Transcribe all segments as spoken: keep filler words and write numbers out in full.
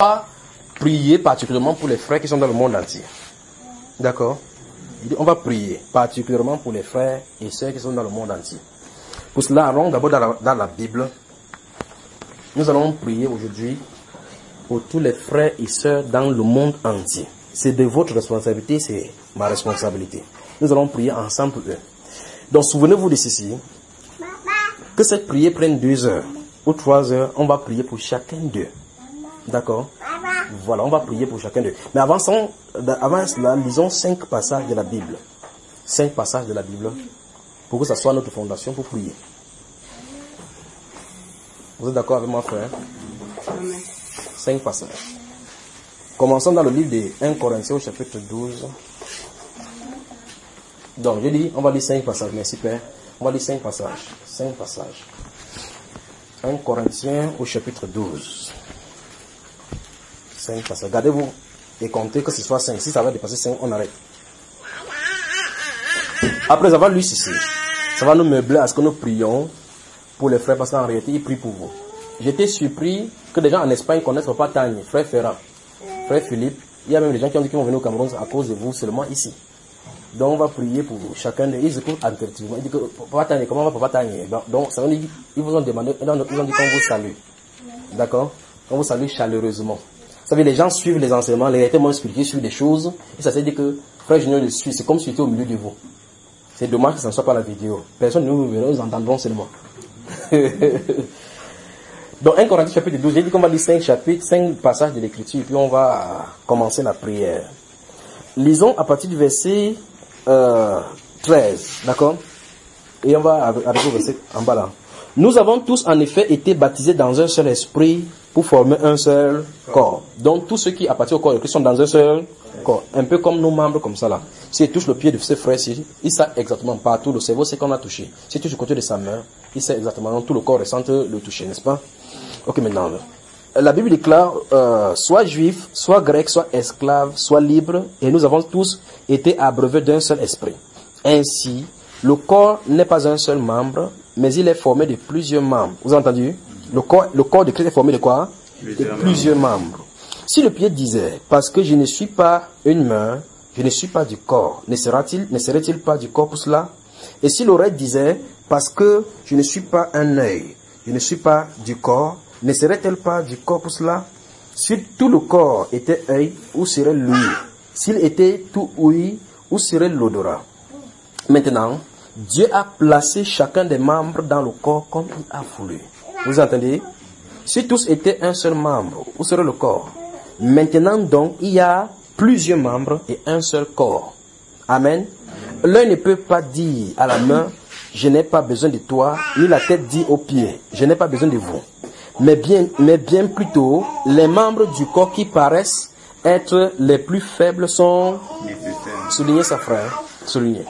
va prier particulièrement pour les frères qui sont dans le monde entier. D'accord? On va prier particulièrement pour les frères et sœurs qui sont dans le monde entier. Pour cela, allons d'abord dans la, dans la Bible. Nous allons prier aujourd'hui pour tous les frères et sœurs dans le monde entier. C'est de votre responsabilité, c'est ma responsabilité. Nous allons prier ensemble pour eux. Donc souvenez-vous de ceci, que cette prière prenne deux heures ou trois heures, on va prier pour chacun d'eux. D'accord? Voilà, on va prier pour chacun d'eux. Mais avant, ça, avant cela, lisons cinq passages de la Bible. Cinq passages de la Bible pour que ça soit notre fondation pour prier. Vous êtes d'accord avec moi, frère? Amen. Cinq passages. Commençons dans le livre de premier Corinthiens au chapitre douze. Donc, je dis, on va lire cinq passages. Merci, Père. On va lire cinq passages. Cinq passages. premier Corinthiens au chapitre douze. cinq passages. Gardez-vous et comptez que ce soit cinq. Si ça va dépasser cinq, on arrête. Après avoir lu ceci, ça va nous meubler à ce que nous prions pour les frères, parce qu'en réalité, ils prient pour vous. J'étais surpris que des gens en Espagne ne connaissent pas Tani, frère Ferrand, frère Philippe. Il y a même des gens qui ont dit qu'ils vont venir au Cameroun à cause de vous seulement ici. Donc on va prier pour vous. Chacun de ils écoutent attentivement. Ils disent que Papa Tani, comment va Papa Tani? Donc ça veut dire ils vous ont demandé, ils ont dit qu'on vous salue. D'accord? On vous salue chaleureusement. Vous savez, les gens suivent les enseignements, les réalités m'ont expliqué sur des choses, et ça veut dire que frère Junior le suit, c'est comme si j'étais au milieu de vous. C'est dommage que ça ne soit pas la vidéo. Personne ne nous verra, nous entendrons seulement. Donc premier Corinthiens chapitre douze, j'ai dit qu'on va lire cinq chapitres, cinq passages de l'écriture, puis on va commencer la prière. Lisons à partir du verset euh, treize, d'accord? Et on va arriver au verset en bas là. Nous avons tous en effet été baptisés dans un seul esprit pour former un seul corps. Donc tous ceux qui appartiennent au corps de Christ sont dans un seul corps. Un peu comme nos membres comme ça là. S'ils touchent le pied de ses frères, ils savent exactement partout le cerveau c'est qu'on a touché. S'ils touchent le côté de sa main, ils savent exactement donc tout le corps ressent le toucher, n'est-ce pas? Ok, maintenant. La Bible déclare, euh, soit juif, soit grec, soit esclave, soit libre, et nous avons tous été abreuvés d'un seul esprit. Ainsi, le corps n'est pas un seul membre, mais il est formé de plusieurs membres. Vous avez entendu? Le corps, le corps de Christ est formé de quoi? De plusieurs membres. Si le pied disait, parce que je ne suis pas une main, je ne suis pas du corps, ne sera-t-il, ne serait-il pas du corps pour cela? Et si l'oreille disait, parce que je ne suis pas un œil, je ne suis pas du corps, ne serait-elle pas du corps pour cela? Si tout le corps était œil, où serait l'ouïe? S'il était tout ouïe, où serait l'odorat? Maintenant, Dieu a placé chacun des membres dans le corps comme il a voulu. Vous entendez? Si tous étaient un seul membre, où serait le corps? Maintenant donc, il y a plusieurs membres et un seul corps. Amen. L'un ne peut pas dire à la main, je n'ai pas besoin de toi, ni la tête dit aux pieds, je n'ai pas besoin de vous. Mais bien, mais bien plutôt, les membres du corps qui paraissent être les plus faibles sont... Soulignez ça, frère. Soulignez.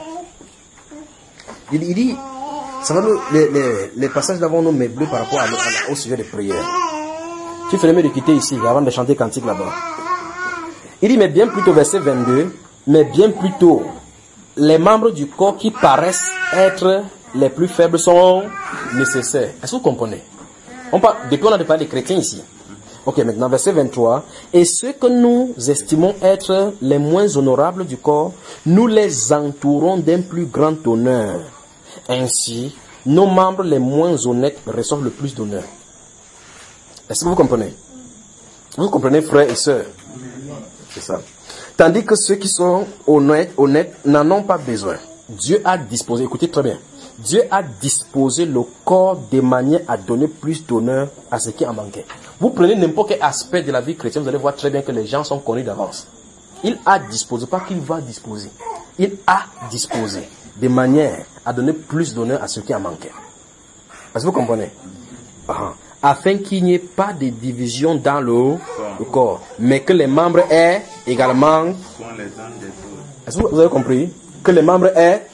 Il, il dit, ça va nous, les, les, les passages d'avant nous meubler par rapport à, à, au sujet des prières. Tu fais le mieux de quitter ici avant de chanter cantique là-bas. Il dit, mais bien plutôt, verset vingt-deux, mais bien plutôt, les membres du corps qui paraissent être les plus faibles sont nécessaires. Est-ce que vous comprenez? On parle, depuis on a parlé des chrétiens ici. Ok, maintenant verset vingt-trois. Et ceux que nous estimons être les moins honorables du corps, nous les entourons d'un plus grand honneur. Ainsi, nos membres les moins honnêtes reçoivent le plus d'honneur. Est-ce que vous comprenez? Vous comprenez, frères et sœurs? C'est ça. Tandis que ceux qui sont honnêtes, honnêtes n'en ont pas besoin. Dieu a disposé, écoutez très bien, Dieu a disposé le corps de manière à donner plus d'honneur à ce qui en manquait. Vous prenez n'importe quel aspect de la vie chrétienne, vous allez voir très bien que les gens sont connus d'avance. Il a disposé, pas qu'il va disposer. Il a disposé de manière à donner plus d'honneur à ce qui en manquait. Est-ce que vous comprenez? Ah. Afin qu'il n'y ait pas de division dans le, le corps, mais que les membres aient également... Est-ce que vous avez compris? Que les membres aient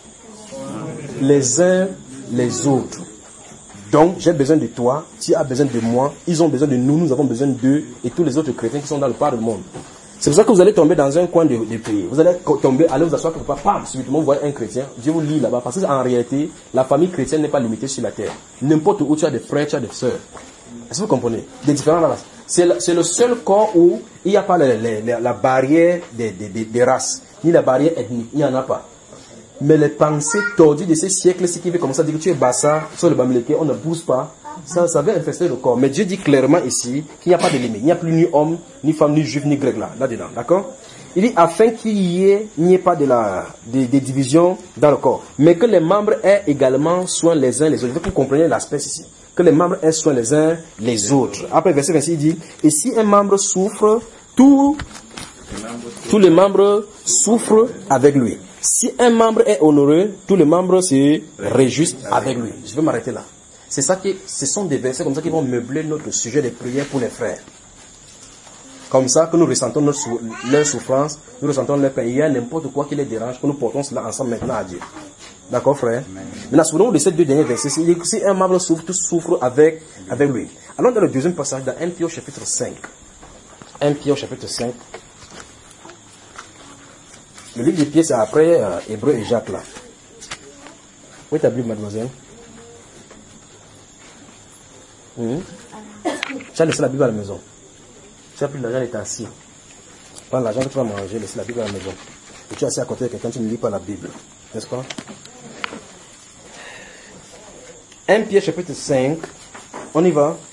les uns les autres. Donc, j'ai besoin de toi, tu as besoin de moi, ils ont besoin de nous, nous avons besoin d'eux, et tous les autres chrétiens qui sont dans le part du monde. C'est pour ça que vous allez tomber dans un coin de, de pays. Vous allez tomber, aller vous asseoir quelque part, pam, subitement vous voyez un chrétien, Dieu vous lit là-bas, parce qu'en réalité, la famille chrétienne n'est pas limitée sur la terre. N'importe où tu as des frères, tu as des sœurs. Est-ce que vous comprenez? Des différentes races. C'est le, c'est le seul corps où il n'y a pas les, les, les, la barrière des, des, des, des races, ni la barrière ethnique, il n'y en a pas. Mais les pensées tordues de ces siècles, ce qui veut commencer à dire que tu es bassa, sur le bamileke, on ne pousse pas, ça, ça va infester le corps. Mais Dieu dit clairement ici qu'il n'y a pas de limite. Il n'y a plus ni homme, ni femme, ni juif, ni grec là, là-dedans. D'accord? Il dit afin qu'il y ait, n'y ait pas de la, des, des divisions dans le corps, mais que les membres aient également soin les uns les autres. Il faut que vous compreniez l'aspect ici. Que les membres aient soin les uns les autres. Après, verset vingt-six, il dit, et si un membre souffre, tout, tous les membres souffrent avec lui. Si un membre est honoré, tous les membres se réjouissent avec lui. Je vais m'arrêter là. C'est ça qui, ce sont des versets comme ça qui vont meubler notre sujet de prière pour les frères. Comme ça que nous ressentons notre sou, leur souffrance, nous ressentons leur peine. Il y a n'importe quoi qui les dérange, que nous portons cela ensemble maintenant à Dieu. D'accord, frère? Maintenant, souvenons-nous de ces deux derniers versets. Si un membre souffre, tout souffre avec, avec lui. Alors, dans le deuxième passage, dans un Pierre chapitre cinq. un Pierre chapitre cinq. Le livre de Pierre, c'est après euh, Hébreu et Jacques, là. Où est ta Bible, mademoiselle? Mmh. Tu as laissé la Bible à la maison. Tu as pris l'argent et tu es assis. Prends l'argent que tu vas manger, laisse la Bible à la maison. Et tu es assis à côté de quelqu'un, tu ne lis pas la Bible. N'est-ce pas? un Pierre chapitre cinq. On y va.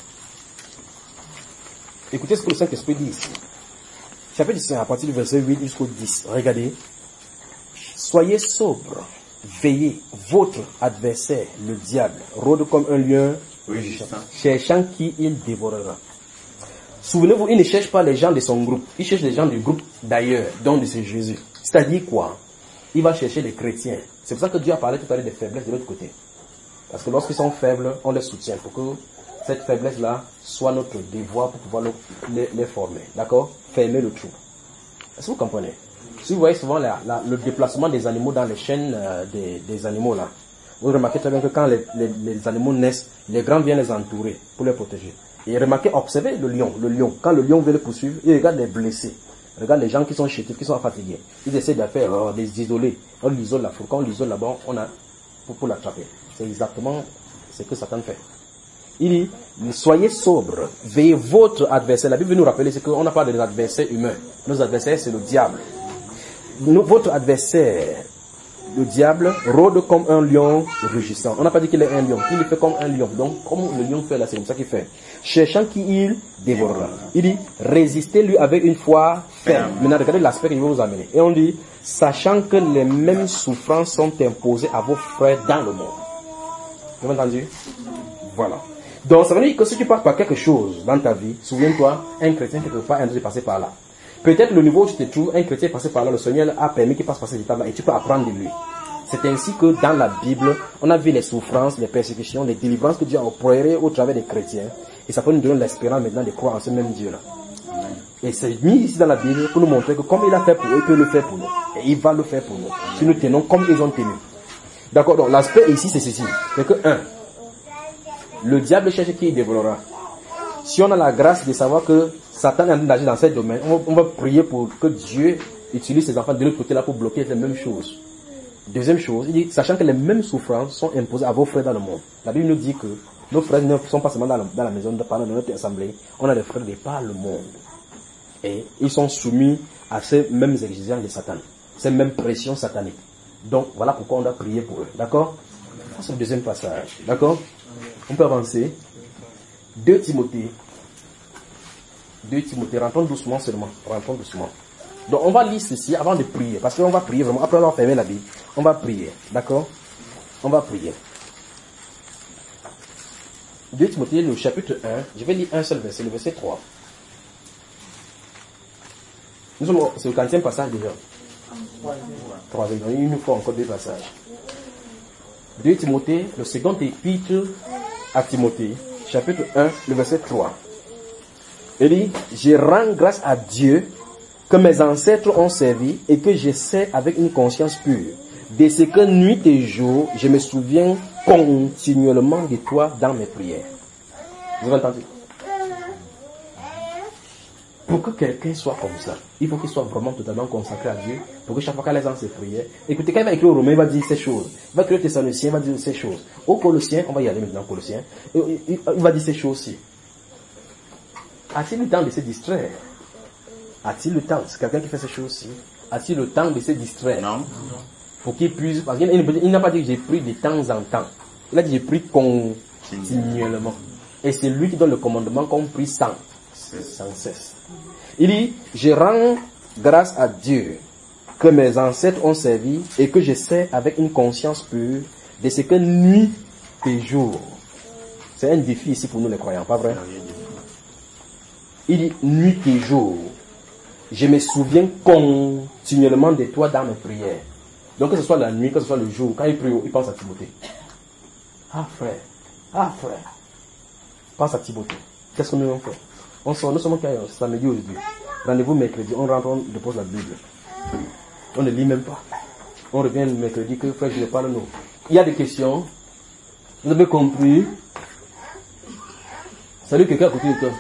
Écoutez ce que le Saint-Esprit dit ici. Chapitre cinq, à partir du verset huit jusqu'au dix. Regardez. Soyez sobres, veillez. Votre adversaire, le diable, rôde comme un lion, cherchant qui il dévorera. Souvenez-vous, il ne cherche pas les gens de son groupe. Il cherche les gens du groupe d'ailleurs, dont de c'est Jésus. C'est-à-dire quoi? Il va chercher les chrétiens. C'est pour ça que Dieu a parlé tout à l'heure des faiblesses de l'autre côté. Parce que lorsqu'ils sont faibles, on les soutient pour que cette faiblesse-là soit notre devoir pour pouvoir les, les former. D'accord? Fermer le trou. Est-ce que vous comprenez? Si vous voyez souvent la, la, le déplacement des animaux dans les chaînes euh, des, des animaux là, vous remarquez très bien que quand les, les, les animaux naissent, les grands viennent les entourer pour les protéger. Et remarquez, observez le lion. Le lion, quand le lion veut le poursuivre, il regarde les blessés. Il regarde les gens qui sont chétifs, qui sont fatigués. Ils essaient de faire, euh, les isoler. On l'isole là, quand on l'isole là-bas, on a pour, pour l'attraper. C'est exactement ce que Satan fait. Il dit, soyez sobres, veillez votre adversaire. La Bible nous rappelle c'est qu'on n'a pas d'adversaires humains. Nos adversaires, c'est le diable. Nous, votre adversaire, le diable, rôde comme un lion rugissant. On n'a pas dit qu'il est un lion, il fait comme un lion. Donc, comme le lion fait là, c'est comme ça qu'il fait. Cherchant qui il dévorera. Il dit, résistez-lui avec une foi ferme. Maintenant, regardez l'aspect que je vais vous amener. Et on dit, sachant que les mêmes souffrances sont imposées à vos frères dans le monde. Vous avez entendu? Voilà. Donc, ça veut dire que si tu passes par quelque chose dans ta vie, souviens-toi, un chrétien quelque part est passé par là. Peut-être le niveau où tu te trouves, un chrétien est passé par là, le Seigneur a permis qu'il passe par cette étape-là et tu peux apprendre de lui. C'est ainsi que dans la Bible, on a vu les souffrances, les persécutions, les délivrances que Dieu a opérées au travers des chrétiens. Et ça peut nous donner l'espérance maintenant de croire en ce même Dieu-là. Et c'est mis ici dans la Bible pour nous montrer que comme il a fait pour eux, il peut le faire pour nous. Et il va le faire pour nous. Si nous tenons comme ils ont tenu. D'accord, donc l'aspect ici c'est ceci. C'est que, un, le diable cherche qui il dévorera. Si on a la grâce de savoir que Satan est en train d'agir dans ce domaine, on va, on va prier pour que Dieu utilise ses enfants de l'autre côté là pour bloquer les mêmes choses. Deuxième chose, il dit, sachant que les mêmes souffrances sont imposées à vos frères dans le monde. La Bible nous dit que nos frères ne sont pas seulement dans la, dans la maison de pendant notre assemblée, on a des frères de par le monde. Et ils sont soumis à ces mêmes exigences de Satan, ces mêmes pressions sataniques. Donc voilà pourquoi on doit prier pour eux. D'accord? Ça c'est le deuxième passage. D'accord? On peut avancer. deux Timothée. deux Timothée. Rentrons doucement seulement. Rentrons doucement. Donc on va lire ceci avant de prier. Parce qu'on va prier vraiment. Après on va fermer la Bible. On va prier. D'accord? On va prier. deux Timothée, le chapitre un. Je vais lire un seul verset, le verset trois. Nous sommes, c'est le quatrième passage déjà. Troisième. Il nous faut encore deux passages. deux Timothée, le second épître à Timothée, chapitre un, le verset trois. Il dit, je rends grâce à Dieu que mes ancêtres ont servi et que je sais avec une conscience pure. De ce que nuit et jour, je me souviens continuellement de toi dans mes prières. Vous avez entendu? Pour que quelqu'un soit comme ça, il faut qu'il soit vraiment totalement consacré à Dieu, pour que chaque fois qu'il a ses prières, écoutez, quand il va écrire aux Romains, il va dire ces choses. Il va écrire aux Thessaloniciens, il va dire ces choses. Aux Colossiens, on va y aller maintenant, Colossiens, il va dire ces choses aussi. A-t-il le temps de se distraire? A-t-il le temps? C'est quelqu'un qui fait ces choses-ci. A-t-il le temps de se distraire? Non. Pour qu'il puisse... Parce qu'il il n'a pas dit que j'ai pris de temps en temps. Il a dit j'ai pris continuellement. Et c'est lui qui donne le commandement qu'on prie sans, sans cesse. Il dit, je rends grâce à Dieu que mes ancêtres ont servi et que je sais avec une conscience pure de ce que nuit et jour. C'est un défi ici pour nous les croyants, pas vrai? Il dit nuit et jour. Je me souviens continuellement de toi dans mes prières. Donc que ce soit la nuit, que ce soit le jour, quand il prie, il pense à Timothée. Ah frère, ah frère, pense à Timothée. Qu'est-ce que nous avons fait? On sort, nous sommes samedi aujourd'hui. Rendez-vous mercredi, on rentre, on dépose la Bible. On ne lit même pas. On revient le mercredi que frère, je ne parle non. Il y a des questions. Vous avez compris? Salut quelqu'un à côté de toi.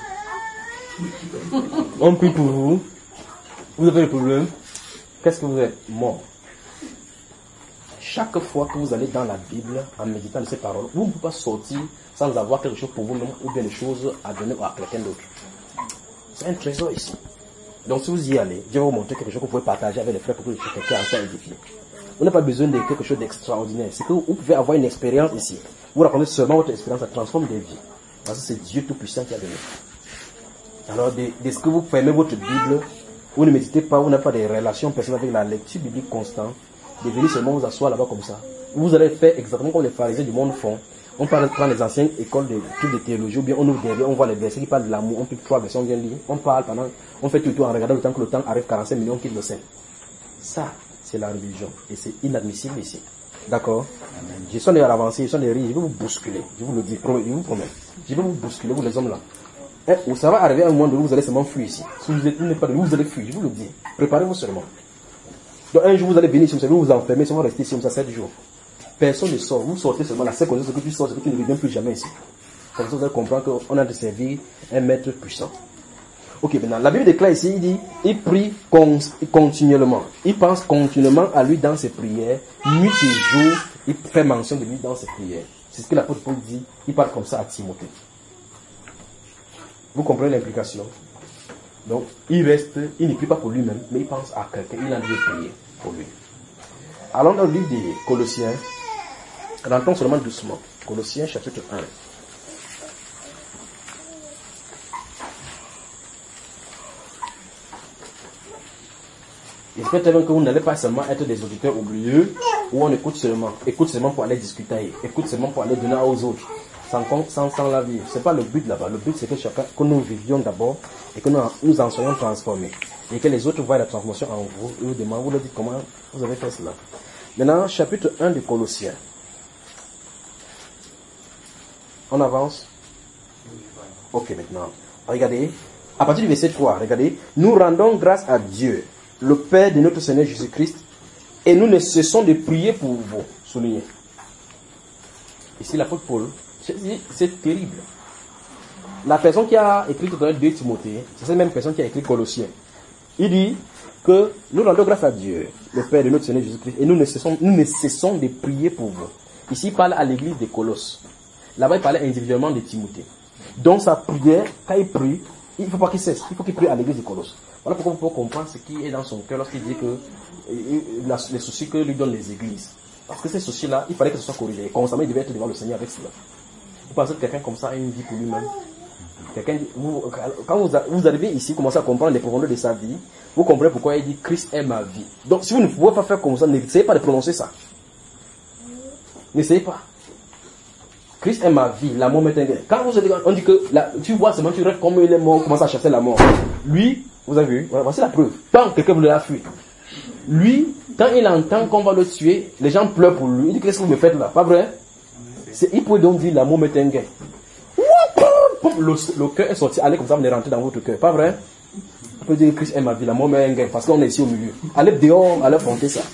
On prie pour vous. Vous avez le problème. Qu'est-ce que vous êtes? Mort. Chaque fois que vous allez dans la Bible en méditant de ces paroles, vous ne pouvez pas sortir sans avoir quelque chose pour vous-même ou bien des choses à donner à quelqu'un d'autre. C'est un trésor ici. Donc si vous y allez, Dieu va vous montrer quelque chose que vous pouvez partager avec les frères pour que quelqu'un soit édifié. Vous n'avez pas besoin de quelque chose d'extraordinaire. C'est que vous pouvez avoir une expérience ici. Vous racontez seulement votre expérience, ça transforme des vies. Parce que c'est Dieu Tout-Puissant qui a donné. Alors, dès, dès que vous fermez votre Bible, vous ne méditez pas, vous n'avez pas de relation personnelle avec la lecture biblique constante, de venir seulement vous asseoir là-bas comme ça. Vous allez faire exactement comme les pharisiens du monde font. On parle, prend les anciennes écoles de trucs de théologie, ou bien on ouvre derrière, on voit les versets qui parlent de l'amour, on peut trois versets, on vient lire, on parle pendant, on fait tout le temps en regardant le temps que le temps arrive quarante-cinq millions, on quitte le scène. Ça, c'est la religion. Et c'est inadmissible ici. D'accord? Je suis à l'avancer, je suis des rires, je vais vous bousculer. Je vous le dis, je vous promets. Je vais vous bousculer, vous les hommes là. Et ça va arriver à un moment où vous allez seulement fuir ici. Si vous n'êtes pas de vous, vous allez fuir, je vous le dis. Préparez-vous seulement. Donc un jour vous allez venir ici, vous vous enfermer, vous rester ici comme ça sept jours. Personne ne sort, vous sortez seulement. La seule condition c'est que tu sors, c'est que tu ne reviens plus jamais ici. Comme ça vous allez comprendre qu'on a de servir un maître puissant. Ok, maintenant, la Bible déclare ici, il dit, il prie con continuellement. Il pense continuellement à lui dans ses prières. Nuit et jour, il fait mention de lui dans ses prières. C'est ce que l'apôtre Paul dit, il parle comme ça à Timothée. Vous comprenez l'implication? Donc, il reste, il ne prie pas pour lui-même, mais il pense à quelqu'un, il a envie de prier pour lui. Allons dans le livre des Colossiens, rentrons seulement doucement. Colossiens chapitre un. J'espère tellement que vous n'allez pas seulement être des auditeurs oublieux, où on écoute seulement, écoute seulement pour aller discuter, écoute seulement pour aller donner aux autres, sans, sans, sans la vivre. C'est pas le but là-bas. Le but c'est que chacun, que nous vivions d'abord et que nous, nous en soyons transformés. Et que les autres voient la transformation en vous et vous demandent, vous leur dites comment vous avez fait cela. Maintenant, chapitre un de Colossiens. On avance. Ok, maintenant. Regardez. À partir du verset trois, regardez. Nous rendons grâce à Dieu, le Père de notre Seigneur Jésus-Christ, et nous ne cessons de prier pour vous. Soulignez. Ici, l'apôtre Paul, c'est terrible. La personne qui a écrit tout à l'heure deux Timothée, c'est cette même personne qui a écrit Colossiens. Il dit que nous rendons grâce à Dieu, le Père de notre Seigneur Jésus-Christ, et nous ne cessons, nous ne cessons de prier pour vous. Ici, il parle à l'église de Colosse. Là-bas, il parlait individuellement de Timothée. Donc, sa prière, quand il prie, il ne faut pas qu'il cesse, il faut qu'il prie à l'église de Colosse. Voilà pourquoi vous pouvez comprendre ce qui est dans son cœur lorsqu'il dit que les soucis que lui donnent les églises. Parce que ces soucis-là, il fallait que ce soit corrigé. Et constamment, il devait être devant le Seigneur avec cela. Vous pensez que quelqu'un comme ça a une vie pour lui-même? Quelqu'un, vous, quand vous, vous arrivez ici, vous commencez à comprendre les profondeurs de sa vie, vous comprenez pourquoi il dit Christ est ma vie. Donc, si vous ne pouvez pas faire comme ça, n'essayez pas de prononcer ça. N'essayez pas. Christ est ma vie, la mort m'est un gain. Quand vous, on dit que la, tu vois seulement, tu rêves comme il est mort, commence à chasser la mort. Lui, vous avez vu, voilà, voici la preuve. Tant que quelqu'un voulait la fuir. Lui, quand il entend qu'on va le tuer, les gens pleurent pour lui. Il dit, qu'est-ce que vous me faites là? Pas vrai? Il peut donc dire, l'amour m'est un gain. Le, le cœur est sorti, allez comme ça, vous allez rentrer dans votre cœur. Pas vrai? On peut dire, Christ est ma vie, l'amour m'est un gain, parce qu'on est ici au milieu. Allez dehors, allez affronter ça.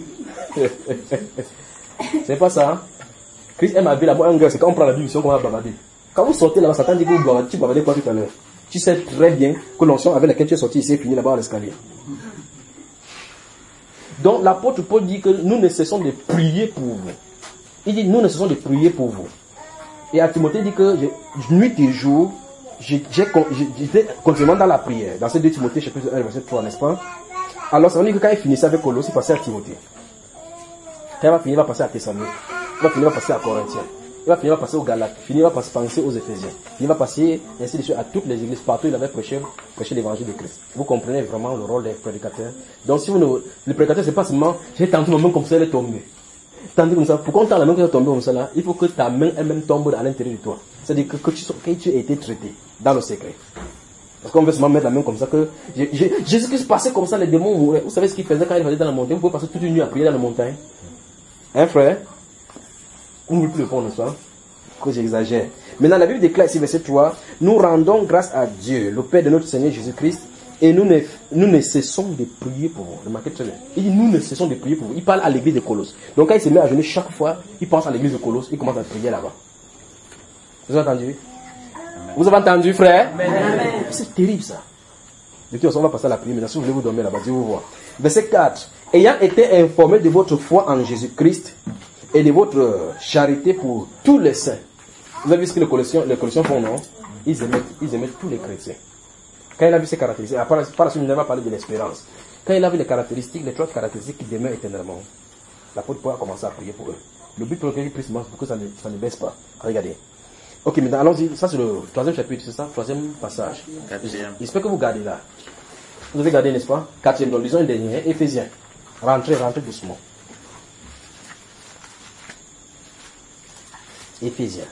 C'est pas ça, hein? Christ est ma vie, l'amour est un gain, c'est quand on prend la Bible, on commence à bavarder. Quand vous sortez là-bas, Satan dit que vous bavardez, tu bavardez quoi tout à l'heure? Tu sais très bien que l'onction avec laquelle tu es sorti ici est finie là-bas à l'escalier. Donc l'apôtre Paul dit que nous ne cessons de prier pour vous. Il dit nous ne cessons de prier pour vous. Et à Timothée il dit que je, nuit et jour, j'étais continuellement dans la prière, dans ces deux Timothée, chapitre un, verset trois, n'est-ce pas? Alors ça veut dire que quand il finissait avec Colosse, il passait à Timothée. Quand il va finir, il va passer à Thessalonique. Il va finir, il va passer à Corinthiens. Il va finir, il va passer aux Galates. Il va passer, penser aux Éphésiens. Il va passer ainsi de suite à toutes les églises. Partout, il avait prêché, prêché l'évangile de Christ. Vous comprenez vraiment le rôle des prédicateurs. Donc si vous ne, le prédicateur, c'est pas seulement, j'ai tendu ma main comme ça, elle est tombée. Tendu comme ça. Pourquoi on tend la main quand elle est tombée comme ça là? Il faut que ta main elle-même tombe à l'intérieur de toi. C'est-à-dire que, que, tu, que tu aies été traité dans le secret. Parce qu'on veut seulement mettre la main comme ça que, Jésus-Christ passait comme ça, les démons mouraient. Vous savez ce qu'il faisait quand il faisait dans la montagne? Vous pouvez passer toute une nuit à prier dans la montagne. Hein, frère? Vous ne pouvez plus répondre, n'est-ce pas? Que j'exagère. Maintenant, la Bible déclare ici, verset trois, nous rendons grâce à Dieu, le Père de notre Seigneur Jésus-Christ, et nous ne, nous ne cessons de prier pour vous. Remarquez très bien. Il dit, nous ne cessons de prier pour vous. Il parle à l'église de Colosse. Donc, quand il se met à genoux chaque fois, il pense à l'église de Colosse, il commence à prier là-bas. Vous avez entendu? Vous avez entendu, frère? C'est terrible, ça. De toute façon, on va passer à la prière. Maintenant, si vous voulez vous dormir là-bas, Dieu vous voit. Verset quatre. Ayant été informé de votre foi en Jésus-Christ et de votre charité pour tous les saints. Vous avez vu ce que les Colossiens, les Colossiens font, non? Ils émettent, ils émettent tous les chrétiens. Quand il a vu ces caractéristiques, par la suite, il va parler de l'espérance. Quand il a vu les caractéristiques, les trois caractéristiques qui demeurent éternellement, l'apôtre Paul a commencé à prier pour eux. Le but pour lequel il prie, c'est pour que ça ne, ça ne baisse pas. Regardez. Ok, maintenant allons-y. Ça, c'est le troisième chapitre, c'est ça? Troisième passage. Quatrième. J'espère que vous gardez là. Vous avez gardé, n'est-ce pas? Quatrième, donc lisons un dernier. Éphésiens. Rentrez, rentrez doucement. Éphésiens.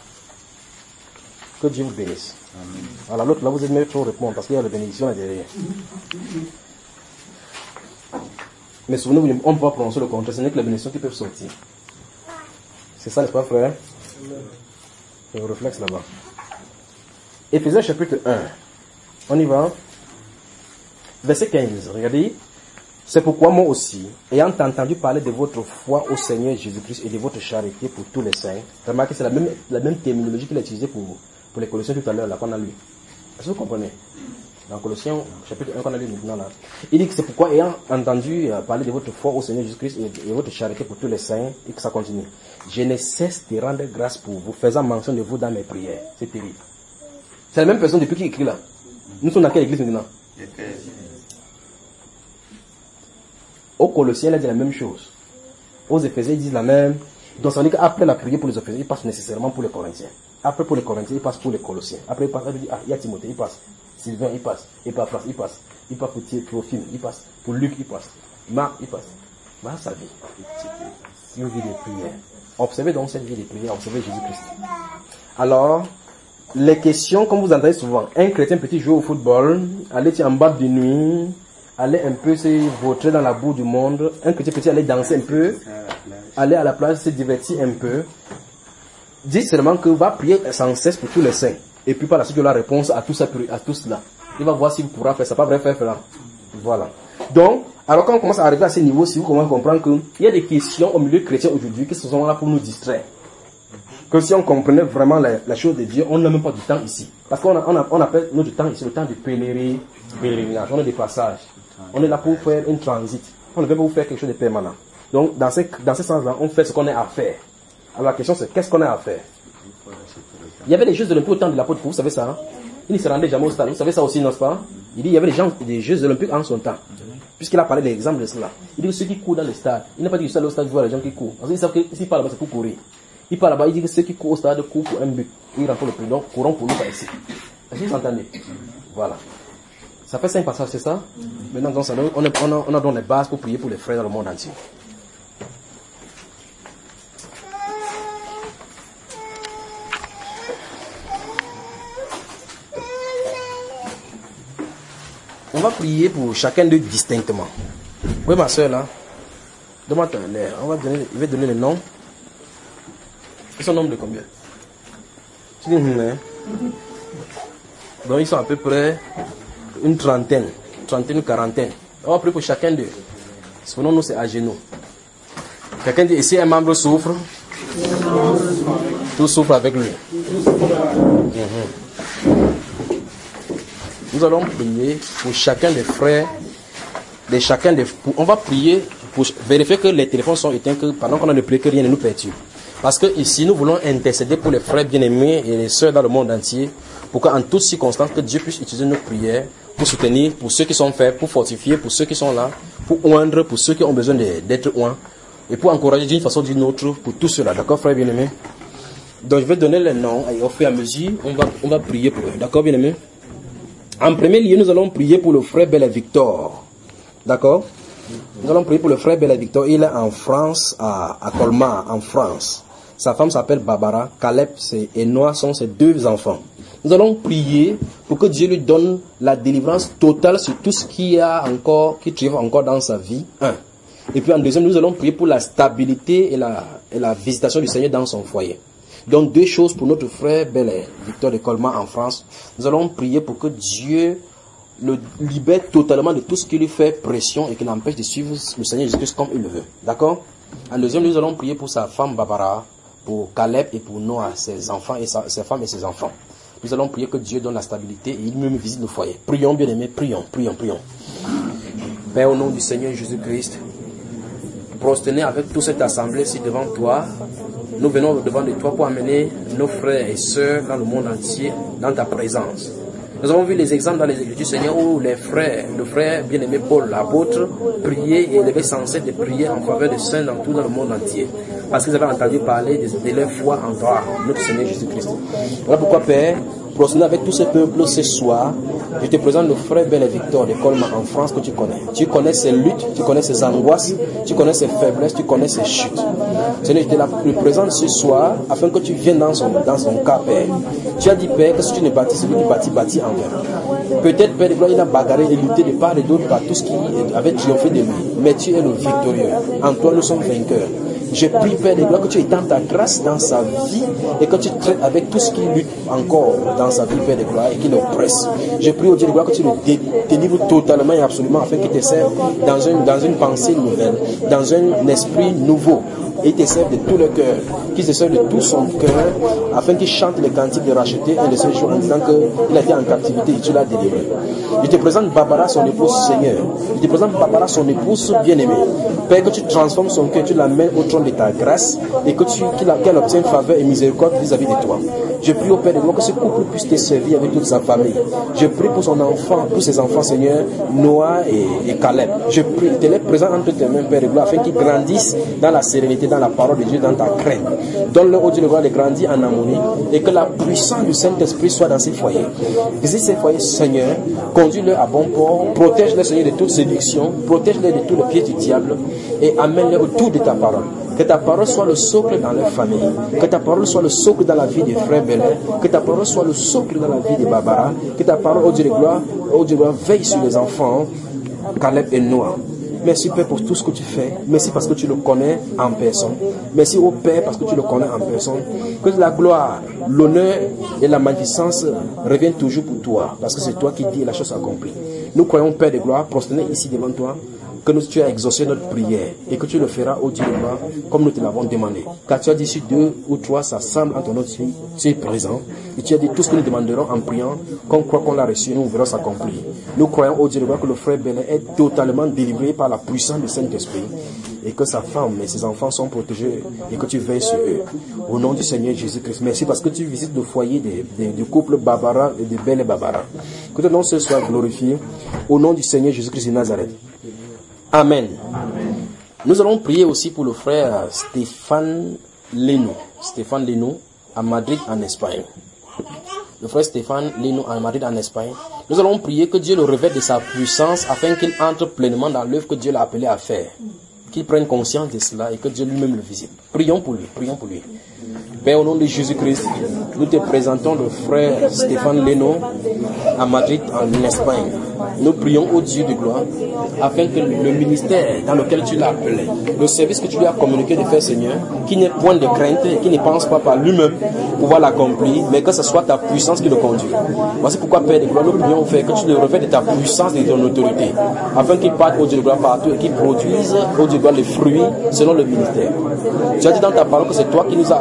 Que Dieu vous bénisse. Amen. Alors l'autre là, vous êtes mieux trop répondre parce qu'il y a la bénédiction là derrière. Mais souvenez-vous, on ne peut pas prononcer le contraire, ce n'est que les bénédictions qui peuvent sortir. C'est ça, n'est-ce pas, frère? C'est le réflexe là-bas. Éphésiens chapitre un. On y va. Verset quinze. Regardez. C'est pourquoi moi aussi, ayant entendu parler de votre foi au Seigneur Jésus-Christ et de votre charité pour tous les saints, remarquez, c'est la même, la même terminologie qu'il a utilisée pour, pour les Colossiens tout à l'heure, là, qu'on a lu. Est-ce que vous comprenez? Dans Colossiens, chapitre un, qu'on a lu maintenant, là. Il dit que c'est pourquoi, ayant entendu parler de votre foi au Seigneur Jésus-Christ et de votre charité pour tous les saints, et que ça continue. Je ne cesse de rendre grâce pour vous, faisant mention de vous dans mes prières. C'est terrible. C'est la même personne depuis qui écrit là. Nous sommes dans quelle église maintenant? Aux Colossiens, il a dit la même chose. Aux Éphésiens, ils disent la même. Donc, ça veut dire qu'après la prière pour les Éphésiens, il passe nécessairement pour les Corinthiens. Après, pour les Corinthiens, il passe pour les Colossiens. Après, il passe, il dit, ah, il y a Timothée, il passe. Sylvain, il passe. Epaphras, il passe. Il passe pour Théophile, il passe. Pour Luc, il passe. Marc, il passe. Voilà sa vie. Une vie de prière. Observez donc cette vie de prière, observez Jésus-Christ. Alors, les questions, comme vous entendez souvent, un chrétien peut-il jouer au football, aller en bas de nuit, aller un peu se vautrer dans la boue du monde, un chrétien peut-il aller danser un peu, aller à la plage, se divertir un peu. Dites seulement que va prier sans cesse pour tous les saints. Et puis par la suite de la réponse à tout ça, à tout cela. Il va voir s'il pourra faire ça, pas vrai faire faire. Voilà. Donc, alors quand on commence à arriver à ce niveau, si vous commencez à comprendre qu'il y a des questions au milieu chrétien aujourd'hui qui sont là pour nous distraire. Que si on comprenait vraiment la, la chose de Dieu, on n'a même pas du temps ici. Parce qu'on a, on a, on appelle notre temps ici le temps de pèlerin, pèlerinage. On a des passages. On est là pour faire un transit. On ne veut pas vous faire quelque chose de permanent. Donc, dans ce, dans ce sens-là, on fait ce qu'on a à faire. Alors la question c'est, qu'est-ce qu'on a à faire? Il y avait des Jeux olympiques au temps de l'apôtre, vous savez ça, hein? Il ne se rendait jamais au stade. Vous savez ça aussi, n'est-ce pas? Il dit il y avait des, gens, des Jeux olympiques en son temps. Puisqu'il a parlé de l'exemple de cela. Il dit que ceux qui courent dans le stade, il n'a pas dit que ceux au stade voient les gens qui courent. Parce qu'ils savent que s'ils parlent là-bas, c'est pour courir. Il parle là-bas, il dit que ceux qui courent au stade courent pour un but. Ils rentrent le plus long, courant pour nous par ici. Est-ce que vous entendez? Voilà. Ça fait cinq passages, c'est ça? Maintenant, dans ça, on a, on a, on a donc les bases pour prier pour les frères dans le monde entier. On va prier pour chacun d'eux distinctement. Oui, ma soeur, là. Demande l'air. On va donner, il va donner le nom. Ils sont nombre de combien? Tu dis, hein? Donc, ils sont à peu près une trentaine. Trentaine ou quarantaine. On va prier pour chacun d'eux. Son nom, nous, c'est à genoux. Quelqu'un dit, ici, un membre souffre. Tout souffre avec lui. Mm-hmm. Nous allons prier pour chacun des frères, de chacun des, pour, on va prier pour vérifier que les téléphones sont éteints, que pendant qu'on a prié, que rien ne nous perturbe. Parce que ici, nous voulons intercéder pour les frères bien-aimés et les sœurs dans le monde entier, pour qu'en toutes circonstances, que Dieu puisse utiliser nos prières pour soutenir, pour ceux qui sont faibles, pour fortifier, pour ceux qui sont là, pour oindre, pour ceux qui ont besoin d'être oints, et pour encourager d'une façon ou d'une autre pour tout cela. D'accord, frère bien-aimé? Donc, je vais donner les noms, et au fur et à mesure, on va, on va prier pour eux. D'accord, bien-aimé? En premier lieu, nous allons prier pour le frère Bella Victor. D'accord? Nous allons prier pour le frère Bella Victor. Il est en France, à, à Colmar, en France. Sa femme s'appelle Barbara. Caleb et Noah sont ses deux enfants. Nous allons prier pour que Dieu lui donne la délivrance totale sur tout ce qui a encore, qui triomphe encore dans sa vie. Un. Et puis en deuxième, nous allons prier pour la stabilité et la, et la visitation du Seigneur dans son foyer. Donc deux choses pour notre frère Bella Victor de Colmar en France. Nous allons prier pour que Dieu le libère totalement de tout ce qui lui fait pression et qui l'empêche de suivre le Seigneur Jésus-Christ comme il le veut. D'accord? En deuxième, nous allons prier pour sa femme Barbara, pour Caleb et pour Noah, ses enfants et sa, ses femmes et ses enfants. Nous allons prier que Dieu donne la stabilité et il même visite le foyer. Prions, bien-aimés, prions, prions, prions. Père, au nom du Seigneur Jésus-Christ, prosterné avec toute cette assemblée ici devant toi, nous venons devant de toi pour amener nos frères et sœurs dans le monde entier, dans ta présence. Nous avons vu les exemples dans les Écritures, Seigneur, où les frères, le frère bien-aimé Paul, l'apôtre, priaient et élevaient sans cesse de prier en faveur des saints dans tout dans le monde entier. Parce qu'ils avaient entendu parler de, de leur foi en toi, notre Seigneur Jésus-Christ. Voilà pourquoi, Père, prosterné avec tous ces peuples ce soir, je te présente le frère Bella Victor de Colmar en France que tu connais. Tu connais ses luttes, tu connais ses angoisses, tu connais ses faiblesses, tu connais ses chutes. Seigneur, je te le présente ce soir afin que tu viennes dans son, dans son cas, Père. Tu as dit, Père, que si tu ne bâtis, celui qui bâtit, bâtit en vain. Peut-être, Père de gloire, il a bagarré et lutté de part et d'autre par tout ce qui avait triomphé de lui. Mais tu es le victorieux. En toi, nous sommes vainqueurs. Je prie, Père de gloire, que tu étends ta grâce dans sa vie et que tu traites avec tout ce qui lutte encore dans sa vie, Père de gloire, et qui l'oppresse. Je prie au Dieu de gloire que tu le délivres totalement et absolument afin qu'il te serve dans une, dans une pensée nouvelle, dans un esprit nouveau. Et il te serve de tout le cœur, qu'il te serve de tout son cœur, afin qu'il chante les cantiques de racheter un de ces jours en disant qu'il a été en captivité et tu l'as délivré. Je te présente Barbara, son épouse, Seigneur. Je te présente Barbara, son épouse bien-aimée. Père, que tu transformes son cœur, tu l'amènes au trône de ta grâce et que tu, qu'elle obtienne faveur et miséricorde vis-à-vis de toi. Je prie au Père de gloire que ce couple puisse te servir avec toute sa famille. Je prie pour son enfant, pour ses enfants, Seigneur, Noah et, et Caleb. Je prie, te les présente entre tes mains, Père de gloire, afin qu'ils grandissent dans la sérénité, dans la parole de Dieu, dans ta crainte. Donne-leur au Dieu de gloire de grandir en harmonie et que la puissance du Saint-Esprit soit dans ces foyers. Visite ces foyers, Seigneur, conduis-les à bon port, protège-les, Seigneur, de toute séduction, protège-les de tout le pied du diable et amène-les autour de ta parole. Que ta parole soit le socle dans leur famille. Que ta parole soit le socle dans la vie des frères Bella. Que ta parole soit le socle dans la vie de Barbara. Que ta parole, ô Dieu de gloire, ô Dieu de gloire, veille sur les enfants, Caleb et Noah. Merci, Père, pour tout ce que tu fais. Merci parce que tu le connais en personne. Merci, ô Père, parce que tu le connais en personne. Que la gloire, l'honneur et la magnificence reviennent toujours pour toi. Parce que c'est toi qui dis la chose accomplie. Nous croyons, Père de gloire, prosterné ici devant toi, que nous, tu as exaucé notre prière et que tu le feras au Dieu de gloire comme nous te l'avons demandé. Car tu as dit si deux ou trois s'assemblent en ton nom, tu es présent. Et tu as dit tout ce que nous demanderons en priant, qu'on croit qu'on l'a reçu, nous verrons s'accomplir. Nous croyons au Dieu de gloire que le frère Bella est totalement délivré par la puissance du Saint-Esprit et que sa femme et ses enfants sont protégés et que tu veilles sur eux. Au nom du Seigneur Jésus-Christ, merci parce que tu visites le foyer des, des, du couple Barbara et de Bella et Barbara. Que ton nom ce soit glorifié. Au nom du Seigneur Jésus-Christ de Nazareth. Amen. Amen. Nous allons prier aussi pour le frère Stéphane Leno. Stéphane Leno à Madrid en Espagne. Le frère Stéphane Leno à Madrid en Espagne. Nous allons prier que Dieu le revête de sa puissance afin qu'il entre pleinement dans l'œuvre que Dieu l'a appelé à faire. Qu'il prenne conscience de cela et que Dieu lui-même le visite. Prions pour lui, prions pour lui. Père, au nom de Jésus-Christ, nous te présentons le frère Stéphane Leno à Madrid en Espagne. Nous prions au Dieu de gloire afin que le ministère dans lequel tu l'as appelé, le service que tu lui as communiqué de faire, Seigneur, qu'il n'ait point de crainte et qu'il ne pense pas par lui-même pouvoir l'accomplir, mais que ce soit ta puissance qui le conduit. Voici pourquoi, Père de gloire, nous prions au Père que tu le revêtes de ta puissance et de ton autorité, afin qu'il parte au Dieu de gloire partout et qu'il produise au Dieu de gloire les fruits selon le ministère. Tu as dit dans ta parole que c'est toi qui nous as appelés, qui nous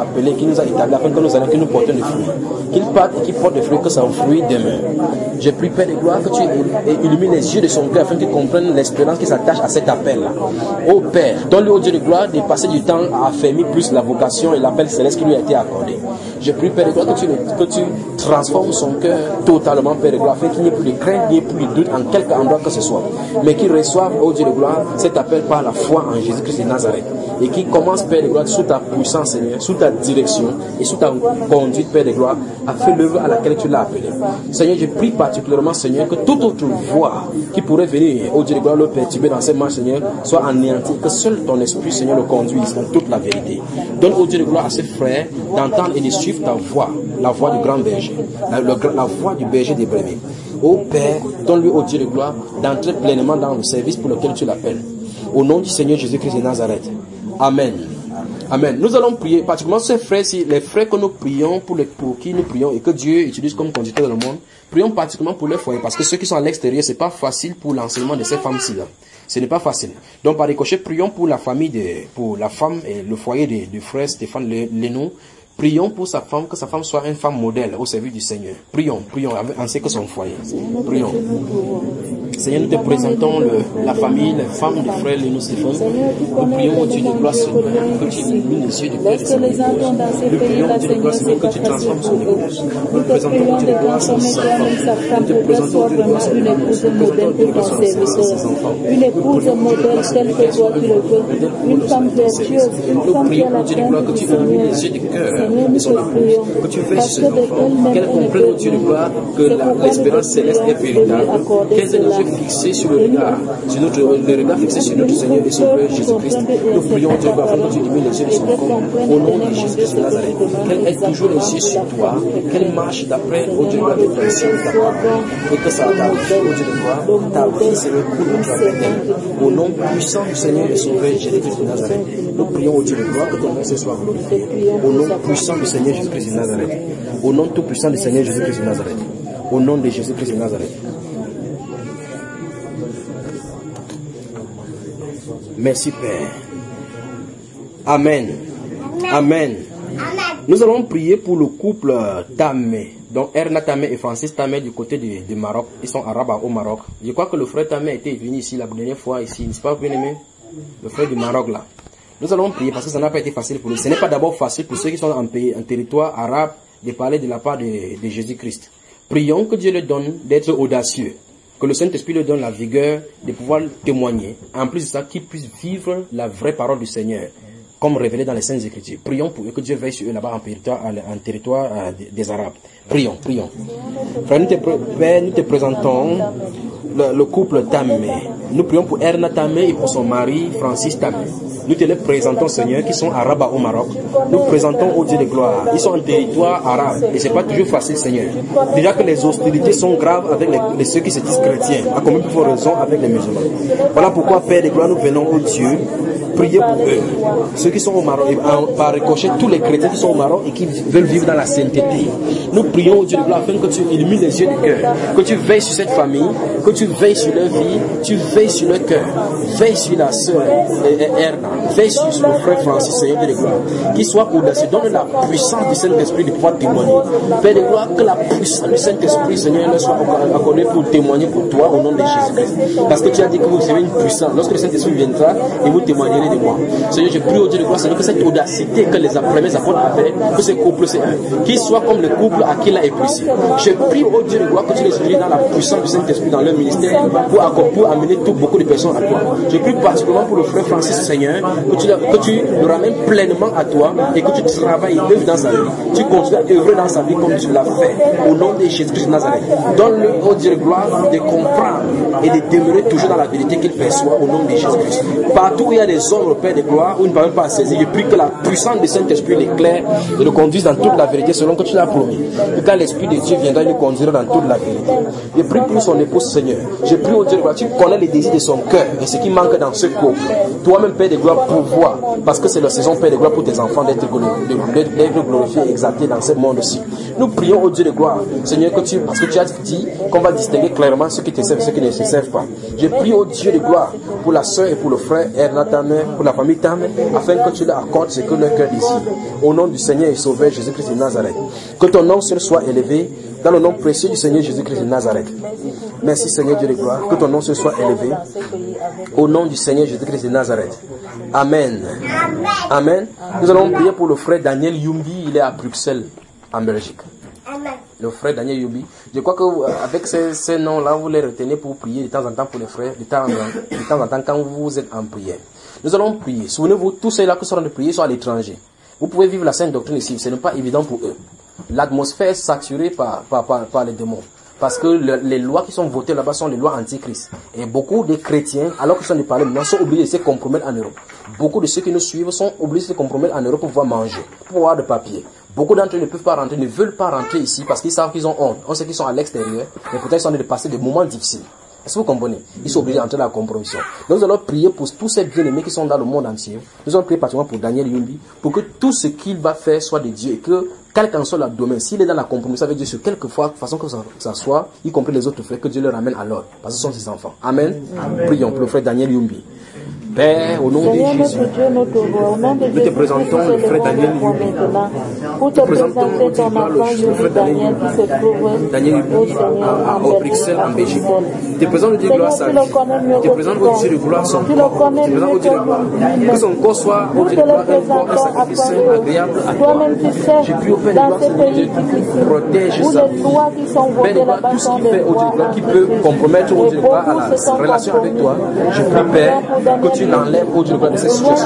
nous a établis afin que nous allions, que nous portions des fruits. Qu'il parte et qu'il porte des fruits, que son fruit demeure. Je prie, Père de gloire, que tu illumines les yeux de son cœur afin qu'il comprenne l'espérance qui s'attache à cet appel-là. Ô Père, donne-lui au Dieu de gloire de passer du temps à affermir plus la vocation et l'appel céleste qui lui a été accordé. Je prie, Père de gloire, que tu, que tu transformes son cœur totalement, Père de gloire, afin qu'il n'y ait plus de crainte, qu'il n'y ait plus de doute en quelque endroit que ce soit. Mais qu'il reçoive, ô Dieu de gloire, cet appel par la foi en Jésus-Christ de Nazareth. Et qu'il commence, Père de gloire, sous ta puissance, Seigneur, sous ta direction et sous ta conduite, Père de gloire, à faire l'œuvre à laquelle tu l'as appelé. Seigneur, je prie particulièrement, Seigneur, que toute autre voix qui pourrait venir, ô Dieu de gloire, le perturber dans ces marches, Seigneur, soit anéantie, que seul ton esprit, Seigneur, le conduise dans toute la vérité. Donne, ô Dieu de gloire, à ses frères d'entendre et de suivre ta voix, la voix du grand berger, la, le, la voix du berger des brebis. Ô Père, donne-lui, ô Dieu de gloire, d'entrer pleinement dans le service pour lequel tu l'appelles. Au nom du Seigneur Jésus-Christ de Nazareth. Amen. Amen. Nous allons prier, particulièrement ces frères, les frères que nous prions, pour, les, pour qui nous prions et que Dieu utilise comme conducteur dans le monde, prions particulièrement pour leur foyer, parce que ceux qui sont à l'extérieur, c'est pas facile pour l'enseignement de ces femmes-ci là. Ce n'est pas facile. Donc par ricochet, prions pour la famille, de, pour la femme et le foyer du de, de frère Stéphane Lénon. Prions pour sa femme, que sa femme soit une femme modèle au service du Seigneur. Prions, prions, ainsi que son foyer. Prions. Seigneur, nous te présentons le, la famille, les femmes de frère Lénon Stéphane. Nous prions au Dieu de gloire, Seigneur, que tu illumines les yeux du Père de sa Nous prions au Dieu de gloire, Seigneur, que tu transformes son épouse. Nous te présentons au Dieu de gloire, sa femme. Nous te présentons au Dieu de gloire, Seigneur, une épouse modèle pour ton serviteur. Une épouse modèle telle que toi tu le veux. Une femme vertueuse, une femme qui a la crainte du Seigneur. Et son amour, que tu veilles sur ses enfants, qu'elles comprennent au Dieu de gloire que l'espérance céleste est véritable, qu'elles aient les yeux fixés sur le regard, sur notre, le regard fixé sur notre Seigneur et Sauveur Jésus-Christ. Nous prions au Dieu de gloire afin que tu illumines les yeux de son corps, au nom de Jésus-Christ de Nazareth, qu'elle ait toujours les yeux sur toi, qu'elle marche d'après au Dieu de gloire les principes de ta parole, et que ça ta vie au Dieu de gloire, ta vie c'est le coup de toi avec elle, au nom puissant du Seigneur et Sauveur Jésus-Christ de Nazareth. Nous prions au Dieu de gloire que ton nom se soit glorifié, au nom puissant du Seigneur Jésus-Christ de Nazareth. Au nom tout puissant du Seigneur Jésus-Christ de Nazareth. Au nom de Jésus-Christ de Nazareth. Merci Père. Amen. Amen. Nous allons prier pour le couple Tamé. Donc Erna Tamé et Francis Tamé du côté du, du Maroc. Ils sont arabes au Maroc. Je crois que le frère Tamé était venu ici la dernière fois ici. N'est-ce pas, bien aimé? Le frère du Maroc là. Nous allons prier parce que ça n'a pas été facile pour nous. Ce n'est pas d'abord facile pour ceux qui sont en, pays, en territoire arabe de parler de la part de, de Jésus-Christ. Prions que Dieu leur donne d'être audacieux. Que le Saint-Esprit leur donne la vigueur de pouvoir témoigner. En plus de ça, qu'ils puissent vivre la vraie parole du Seigneur, comme révélé dans les Saintes Écritures. Prions pour eux, que Dieu veille sur eux là-bas en territoire, en territoire euh, des Arabes. Prions, prions. Frère, nous te, Père, nous te présentons le, le couple Tamé. Nous prions pour Erna Tamé et pour son mari Francis Tamé. Nous te les présentons, Seigneur, qui sont arabes au Maroc. Nous présentons au Dieu de gloire. Ils sont en territoire arabe et c'est pas toujours facile, Seigneur. Déjà que les hostilités sont graves avec les, les ceux qui se disent chrétiens, à combien plus forte raison avec les musulmans. Voilà pourquoi, Père de gloire, nous venons au Dieu prier pour eux. Ceux qui sont au Maroc, et en, par ricochet, tous les chrétiens qui sont au Maroc et qui veulent vivre dans la sainteté. Nous prions au Dieu de gloire afin que tu illumines les yeux du cœur, que tu veilles sur cette famille, que tu veilles sur leur vie, tu veilles sur leur cœur, veille sur la sœur Erna, veille sur le frère Francis, Seigneur de gloire, qu'il soit audacieux, donne la puissance du Saint-Esprit de pouvoir témoigner. Père de gloire, que la puissance du Saint-Esprit, Seigneur, leur soit accordée pour témoigner pour toi au nom de Jésus-Christ. Parce que tu as dit que vous avez une puissance. Lorsque le Saint-Esprit viendra, et vous témoignerez de moi. Seigneur, je prie au Dieu de gloire, Seigneur, que cette audacité que les premiers apôtres avaient, que ce couple, qu'il soit comme le couple à qui il a épuisé. Je prie au Dieu de gloire que tu les utilises dans la puissance du Saint-Esprit dans leur ministère pour, pour amener tout, beaucoup de personnes à toi. Je prie particulièrement pour le frère Francis, Seigneur, que tu, que tu le ramènes pleinement à toi et que tu travailles et œuvres dans sa vie. Tu continues à œuvrer dans sa vie comme tu l'as fait. Au nom de Jésus-Christ de Nazareth. Donne-le au Dieu de gloire de comprendre et de demeurer toujours dans la vérité qu'il perçoit au nom de Jésus-Christ. Partout où il y a des hommes, Père de gloire, où il ne parle pas à saisir, je prie que la puissance du Saint-Esprit l'éclaire et le conduise dans toute la vérité selon que tu l'as promis. Et quand l'Esprit de Dieu viendra, il nous conduira dans toute la vérité. Je prie pour son épouse, Seigneur. Je prie au Dieu de gloire, tu connais les désirs de son cœur et ce qui manque dans ce couple. Toi-même, Père de gloire, pourvois, parce que c'est la saison, Père de gloire, pour tes enfants d'être glorifiés et exaltés dans ce monde-ci. Nous prions au Dieu de gloire, Seigneur, que tu, parce que tu as dit qu'on va distinguer clairement ceux qui te servent et ceux qui ne se servent pas. Je prie au Dieu de gloire pour la sœur et pour le frère Erna Tamé, pour la famille Tamé, afin que tu leur accordes ce que leur cœur désire. Au nom du Seigneur et Sauveur Jésus-Christ de Nazareth. Que ton nom seul soit élevé dans le nom précieux du Seigneur Jésus-Christ de Nazareth. Merci Seigneur Dieu de gloire. Que ton nom seul soit élevé au nom du Seigneur Jésus-Christ de Nazareth. Amen. Amen. Nous allons prier pour le frère Daniel Yumbi. Il est à Bruxelles, en Belgique. Le frère Daniel Yumbi. Je crois qu'avec ces, ces noms-là, vous les retenez pour prier de temps en temps pour les frères, de temps en, de temps, en temps quand vous êtes en prière. Nous allons prier. Souvenez-vous, tous ceux-là qui sont en train de prier sont à l'étranger. Vous pouvez vivre la sainte doctrine ici, ce n'est pas évident pour eux. L'atmosphère est saturée par, par, par, par les démons. Parce que le, les lois qui sont votées là-bas sont les lois antichrist. Et beaucoup de chrétiens, alors qu'ils sont de parler maintenant, sont obligés de se compromettre en Europe. Beaucoup de ceux qui nous suivent sont obligés de se compromettre en Europe pour pouvoir manger, pour avoir de papier. Beaucoup d'entre eux ne peuvent pas rentrer, ne veulent pas rentrer ici parce qu'ils savent qu'ils ont honte. On sait qu'ils sont à l'extérieur, mais peut-être qu'ils sont en train de passer des moments difficiles. Est-ce que vous comprenez? Ils sont obligés d'entrer dans la compromission. Donc nous allons prier pour tous ces bien-aimés qui sont dans le monde entier. Nous allons prier particulièrement pour Daniel Yumbi, pour que tout ce qu'il va faire soit de Dieu et que, quel qu'en soit le domaine, s'il est dans la compromission avec Dieu sur quelque façon que ça, que ça soit, y compris les autres frères, que Dieu leur ramène à l'ordre. Parce que ce sont ses enfants. Amen. Amen. Prions pour le frère Daniel Yumbi. Père, au nom de Jésus, nous te présentons le frère Daniel Yumbi. Nous te présentons au Dieu le frère Daniel Daniel Yumbi à Bruxelles, en Belgique. Nous te présentons au Dieu de gloire sa vie. Nous te présentons au Dieu de gloire son corps. Nous te présentons au Dieu de gloire. Que son corps soit au Dieu de gloire un corps, un sacrifice agréable à toi. Je prie au Père de gloire, Seigneur Dieu, qui protège sa vie. Père de gloire, tout ce qu'il fait au Dieu de gloire, qui peut compromettre au Dieu de gloire à la relation avec toi. Je prie, Père, que tu l'enlèves au Dieu de gloire de cette situation.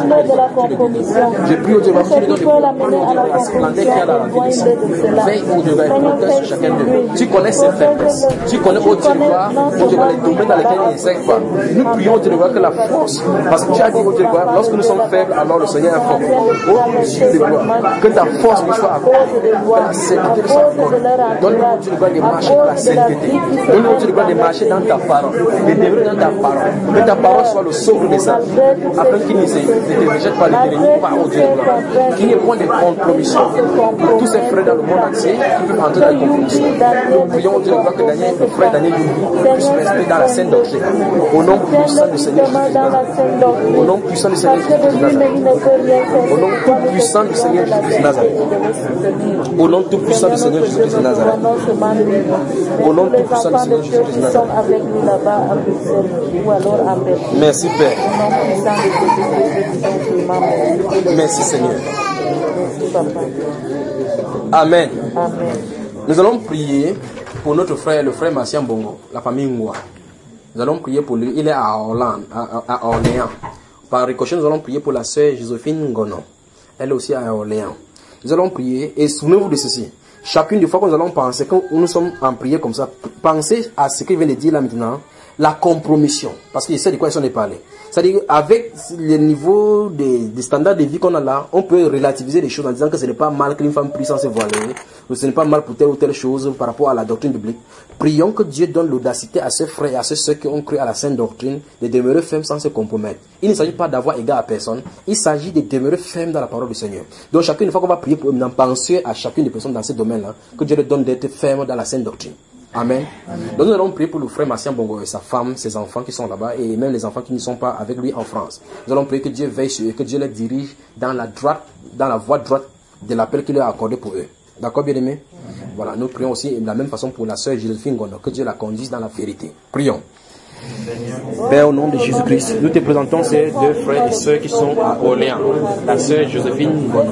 Je prie au Dieu de gloire, que tu lui donnes la splendeur qu'il y a dans la vie de sa vie. Veille au Dieu de gloire, protège sur chacun de nous. Tu connais ses faiblesses. Tu connais au Dieu de gloire, au Dieu de gloire, les domaines dans lesquels il ne sait pas. Nous prions au Dieu de gloire que la force, parce que tu as dit au Dieu de gloire, lorsque nous sommes faibles, alors le Seigneur est fort. Au Dieu de gloire, que ta force nous soit accordée, que la sécurité nous soit accordée. Donne-nous au Dieu de gloire de marcher dans la sainteté. Donne-nous au Dieu de gloire de marcher dans ta parole, de demeurer dans ta parole. Que ta parole soit le socle de sa vie, afin qu'il ne se rejette pas l'ennemi, pas au Dieu de gloire. Qu'il n'y ait point de compromission pour tous ces frères dans le monde entier qui peuvent entrer dans la compromission. Nous prions au Dieu de gloire que Daniel, le frère Daniel Yumbi puisse rester dans la sainte doctrine. Au nom puissant du Seigneur Jésus de Nazareth. Au nom puissant du Seigneur Jésus de Nazareth. Au nom tout puissant du Seigneur Jésus de Nazareth. Au nom tout puissant du Seigneur Jésus de Nazareth. Au nom tout puissant du Seigneur Jésus de Nazareth. Merci Père. Merci Seigneur. Amen. Amen. Nous allons prier pour notre frère, le frère Martian Bongo, la famille Ngoua. Nous allons prier pour lui. Il est à Orléans. À, à Orléans. Par ricochet, nous allons prier pour la sœur Joséphine Ngono. Elle est aussi à Orléans. Nous allons prier et souvenez-vous de ceci. Chacune des fois que nous allons penser, quand nous sommes en prière comme ça, pensez à ce qu'il vient de dire là maintenant, la compromission. Parce qu'il sait de quoi ils sont de parler. C'est-à-dire avec le niveau des, des standards de vie qu'on a là, on peut relativiser les choses en disant que ce n'est pas mal qu'une femme puisse se voiler, ou ce n'est pas mal pour telle ou telle chose par rapport à la doctrine biblique. Prions que Dieu donne l'audacité à ses frères et à ceux qui ont cru à la sainte doctrine de demeurer fermes sans se compromettre. Il ne s'agit pas d'avoir égard à personne, il s'agit de demeurer ferme dans la parole du Seigneur. Donc chacune fois qu'on va prier pour eux, pensez à chacune des personnes dans ce domaine-là, que Dieu leur donne d'être ferme dans la sainte doctrine. Amen. Amen. Donc nous allons prier pour le frère Martian Bongo et sa femme, ses enfants qui sont là-bas et même les enfants qui ne sont pas avec lui en France. Nous allons prier que Dieu veille sur eux, que Dieu les dirige dans la droite, dans la voie droite de l'appel qu'il leur a accordé pour eux. D'accord, bien-aimés? Voilà, nous prions aussi de la même façon pour la sœur Joséphine Ngono, que Dieu la conduise dans la vérité. Prions. Père, au nom de Jésus-Christ, nous te présentons ces deux frères et sœurs qui sont à Orléans, la sœur Joséphine Ngono.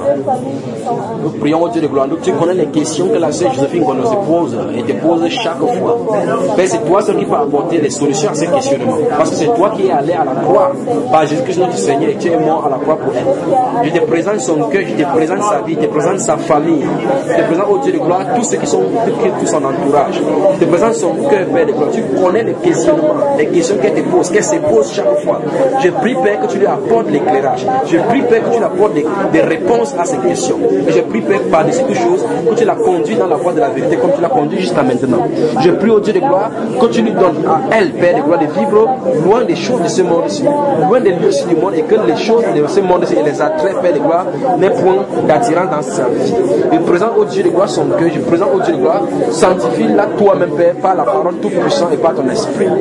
Nous prions au Dieu de gloire. Tu connais les questions que la sœur Joséphine Ngono se pose et te pose chaque fois. Père, c'est toi seul qui peux apporter les solutions à ces questionnements. Parce que c'est toi qui es allé à la croix par Jésus-Christ notre Seigneur et tu es mort à la croix pour elle. Je te présente son cœur, je te présente sa vie, je te présente sa famille. Je te présente au Dieu de gloire tous ceux qui sont, tout son entourage. Je te présente son cœur, Père de gloire. Tu connais les questionnements. Les questions qu'elle te pose, qu'elle se pose chaque fois. Je prie, Père, que tu lui apportes l'éclairage. Je prie, Père, que tu lui apportes des, des réponses à ces questions. Et je prie, Père, par-dessus toute chose, que tu la conduis dans la voie de la vérité comme tu l'as conduit jusqu'à maintenant. Je prie au Dieu de gloire que tu lui donnes à elle, Père de gloire, de vivre loin des choses de ce monde-ci, loin des lieux du monde, et que les choses de ce monde-ci et les attraits, Père de gloire, n'aient point d'attirance dans sa vie. Je présente au Dieu de gloire son cœur, je présente au Dieu de gloire, sanctifie-la toi-même, Père, par la parole tout puissant et par ton esprit.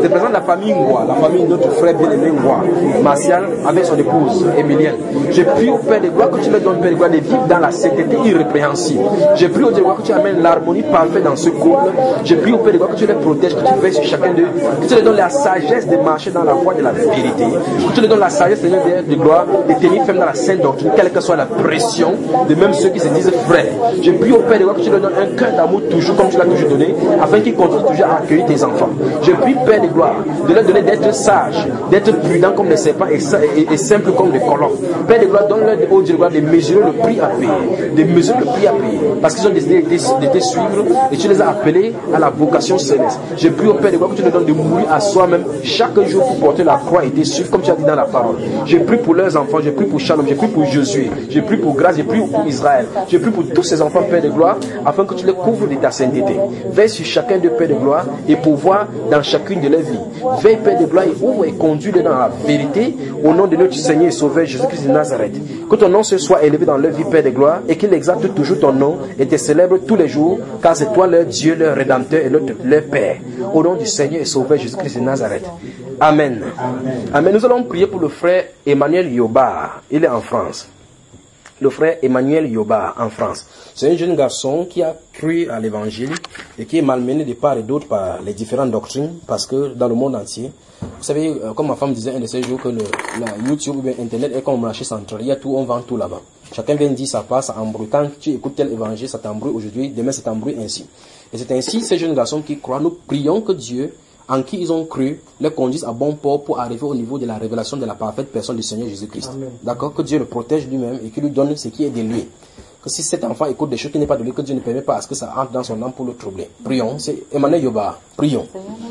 te présente la famille Ngoua, la famille de notre frère bien-aimé Ngoua, Martial, avec son épouse, Emilienne. Je prie au Père de gloire que tu leur donnes, Père de gloire, de vivre dans la sainteté irrépréhensible. Je prie au Père de gloire que tu amènes l'harmonie parfaite dans ce couple. Je prie au Père de gloire que tu les protèges, que tu veilles sur chacun d'eux, que tu leur donnes la sagesse de marcher dans la voie de la vérité, que tu leur donnes la sagesse, Seigneur, de gloire, de tenir ferme dans la sainte doctrine, quelle que soit la pression, de même ceux qui se disent frères. Je prie au Père de gloire que tu leur donnes un cœur d'amour toujours comme tu l'as toujours donné, afin qu'ils continuent toujours à accueillir tes enfants. Je prie, Père de gloire, de leur donner d'être sages, d'être prudents comme les serpents et, et, et simples comme les colons. Père de gloire, donne-leur au Dieu de gloire de mesurer le prix à payer, de mesurer le prix à payer, parce qu'ils ont décidé de te suivre et tu les as appelés à la vocation céleste. Je prie au Père de gloire que tu leur donnes de mourir à soi-même chaque jour pour porter la croix et te suivre comme tu as dit dans la parole. Je prie pour leurs enfants, je prie pour Shalom, je prie pour Josué, je prie pour Grâce, je prie pour Israël, je prie pour tous ces enfants, Père de gloire, afin que tu les couvres de ta sainteté. Veille sur chacun de Père de gloire et pourvois dans chacune de leurs vies. Veille, Père de gloire, et ouvre et conduis-les dans la vérité au nom de notre Seigneur et Sauveur Jésus-Christ de Nazareth. Que ton nom se soit élevé dans leur vie, Père de gloire, et qu'ils exaltent toujours ton nom et te célèbrent tous les jours, car c'est toi leur Dieu, leur Rédempteur et notre, leur Père. Au nom du Seigneur et Sauveur Jésus-Christ de Nazareth. Amen. Amen. Amen. Nous allons prier pour le frère Emmanuel Yoba. Il est en France. Le frère Emmanuel Yoba en France. C'est un jeune garçon qui a cru à l'évangile et qui est malmené de part et d'autre par les différentes doctrines, parce que dans le monde entier, vous savez, comme ma femme disait un de ces jours, que le, la YouTube ou bien Internet est comme un marché central, il y a tout, on vend tout là-bas. Chacun vient dire ça passe, ça embrouille. Quand tu écoutes tel évangile, ça t'embrouille aujourd'hui, demain ça t'embrouille ainsi. Et c'est ainsi, ces jeunes garçons qui croient, nous prions que Dieu, en qui ils ont cru, les conduisent à bon port pour arriver au niveau de la révélation de la parfaite personne du Seigneur Jésus-Christ. D'accord? Que Dieu le protège lui-même et qu'il lui donne ce qui est de lui. Que si cet enfant écoute des choses qui n'est pas de lui, que Dieu ne permet pas à ce que ça entre dans son âme pour le troubler. Prions. C'est Emmanuel Yoba. Prions.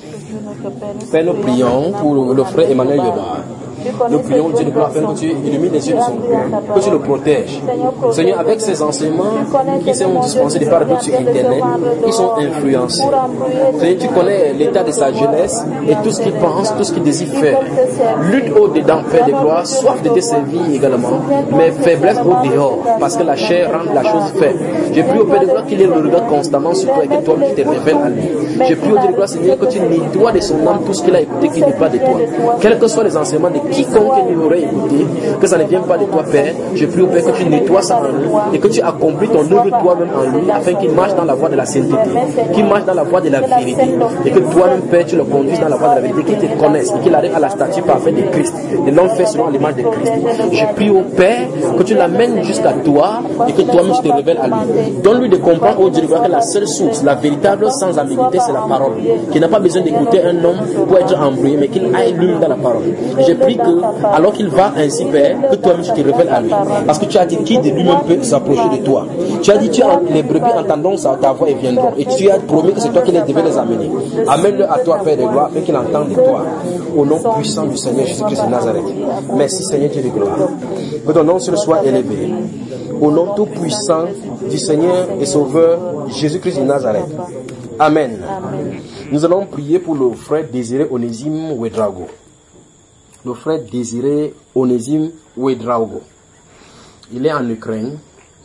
Père, nous prions pour le frère Emmanuel Yoba. Nous prions Dieu de gloire afin que tu illumines les yeux de son cœur, que tu le protèges. Seigneur, avec ces enseignements qui sont dispensés de part et d'autre sur Internet, ils sont influencés. Seigneur, tu connais l'état de sa jeunesse et tout ce qu'il pense, tout ce qu'il désire faire. Lutte au-dedans, Père de gloire, soif de te servir également, mais faiblesse au-dehors, parce que la chair rend la chose faible. Je prie au Père de gloire qu'il ait le regard constamment sur toi et que toi tu te révèles à lui. Je prie au Dieu de gloire, Seigneur, que tu nettoies de son âme tout ce qu'il a écouté qui n'est pas de toi. Quels que soient les enseignements de quiconque il aurait écouté, que ça ne vienne pas de toi, Père. Je prie au Père que tu nettoies ça en lui et que tu accomplis ton œuvre toi-même en lui, afin qu'il marche dans la voie de la sainteté, qu'il marche dans la voie de la vérité, et que toi-même, Père, tu le conduises dans la voie de la vérité, qu'il te connaisse et qu'il arrive à la statue parfaite de Christ, de l'homme fait selon l'image de Christ. Je prie au Père que tu l'amènes jusqu'à toi et que toi-même tu te révèles à lui. Donne-lui de comprendre, oh Dieu, que la seule source, la véritable sans ambiguïté, c'est la parole. Qu'il n'a pas besoin d'écouter un homme pour être embrouillé, mais qu'il aille lui dans la parole. Et je prie que, alors qu'il va ainsi, Père, que toi-même tu te révèles à lui. Parce que tu as dit qui de lui-même peut s'approcher de toi. Tu as dit, tu as les brebis entendront ta voix et viendront. Et tu as promis que c'est toi qui les devais les amener. Amène-le à toi, Père de gloire, afin qu'il entende de toi. Au nom puissant du Seigneur Jésus-Christ de Nazareth. Merci, Seigneur Dieu de gloire. Que ton nom soit élevé. Au nom tout puissant du Seigneur et Sauveur Jésus-Christ de Nazareth. Amen. Amen. Nous allons prier pour le frère Désiré Onésime Ouedraogo. Le frère Désiré Onésime Ouedraogo. Il est en Ukraine.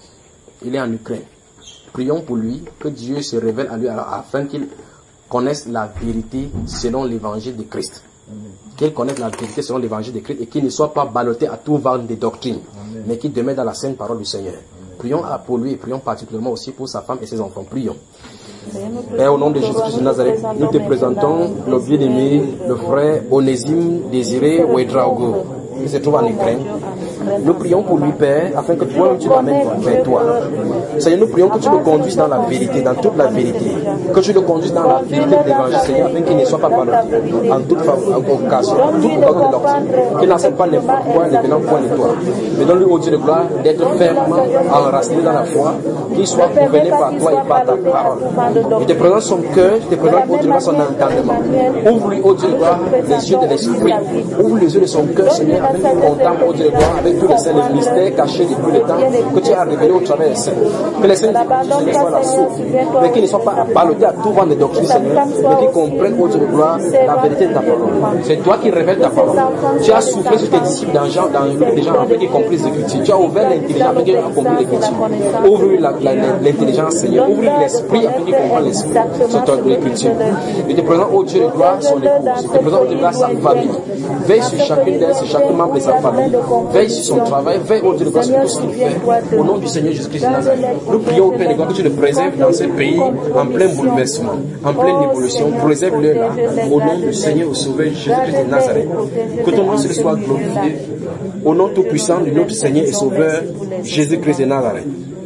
Il est en Ukraine. Prions pour lui, que Dieu se révèle à lui afin qu'il connaisse la vérité selon l'évangile de Christ. Qu'il connaisse la vérité selon l'évangile de Christ et qu'il ne soit pas ballotté à tout vent des doctrines, Amen. Mais qu'il demeure dans la sainte parole du Seigneur. Amen. Prions pour lui et prions particulièrement aussi pour sa femme et ses enfants. Prions. Père, au nom de Jésus-Christ de Nazareth, nous te présentons le bien-aimé, le frère Onésime Désiré Ouedraogo, qui se trouve en Ukraine. Nous prions pour lui, Père, afin que toi-même tu l'amènes vers toi. Seigneur, nous prions que tu le conduises dans la vérité, dans toute la vérité. Que tu le conduises dans la vérité de l'évangile, Seigneur, afin qu'il ne soit pas ballotté en toute occasion, en toute occasion de doctrine. Qu'il n'enseigne pas n'importe quoi, ne venant point de toi. Mais donne-lui, au Dieu de gloire, d'être fermement enraciné dans la foi, qu'il soit gouverné par toi et par ta parole. Je te présente son cœur, je te présente, au Dieu de gloire, son entendement. Ouvre-lui, au Dieu de gloire, les yeux de l'esprit. Ouvre les yeux de son cœur, Seigneur, afin qu'il contemple, au Dieu de gloire, avec montrer tous les saints, les mystères cachés depuis le temps, que tu as révélé au travers des saints. Que les saints ne soient la source, mais qu'ils ne soient pas à baloter à tout vent des doctrines, Seigneur, mais qu'ils comprennent, ô Dieu de gloire, la vérité de ta parole. C'est toi qui révèles ta parole. Tu as soufflé sur tes disciples dans, Jean, dans les gens afin qu'ils comprennent les Écritures. Tu as ouvert l'intelligence afin qu'ils aient compris l'Écriture. Ouvre l'intelligence, Seigneur. Ouvre l'esprit afin qu'ils comprennent l'esprit sur ton Écriture. Je te présente, ô Dieu de gloire, son épouse. Je te présente, ô Dieu de gloire, sa famille. Veille sur chacune d'elles, sur chaque membre de sa famille. Veille sur son travail. Veille, ô Dieu de gloire, sur tout ce qu'il fait. Au nom du Seigneur Jésus-Christ de Nazareth. Nous prions au Père de gloire que tu le préserves dans ce pays en plein bouleversement, en pleine évolution. Préserve-le là. Au nom du Seigneur au Sauveur Jésus-Christ de Nazareth. Que ton nom soit glorifié. Au nom tout-puissant de notre Seigneur et Sauveur Jésus-Christ de Nazareth.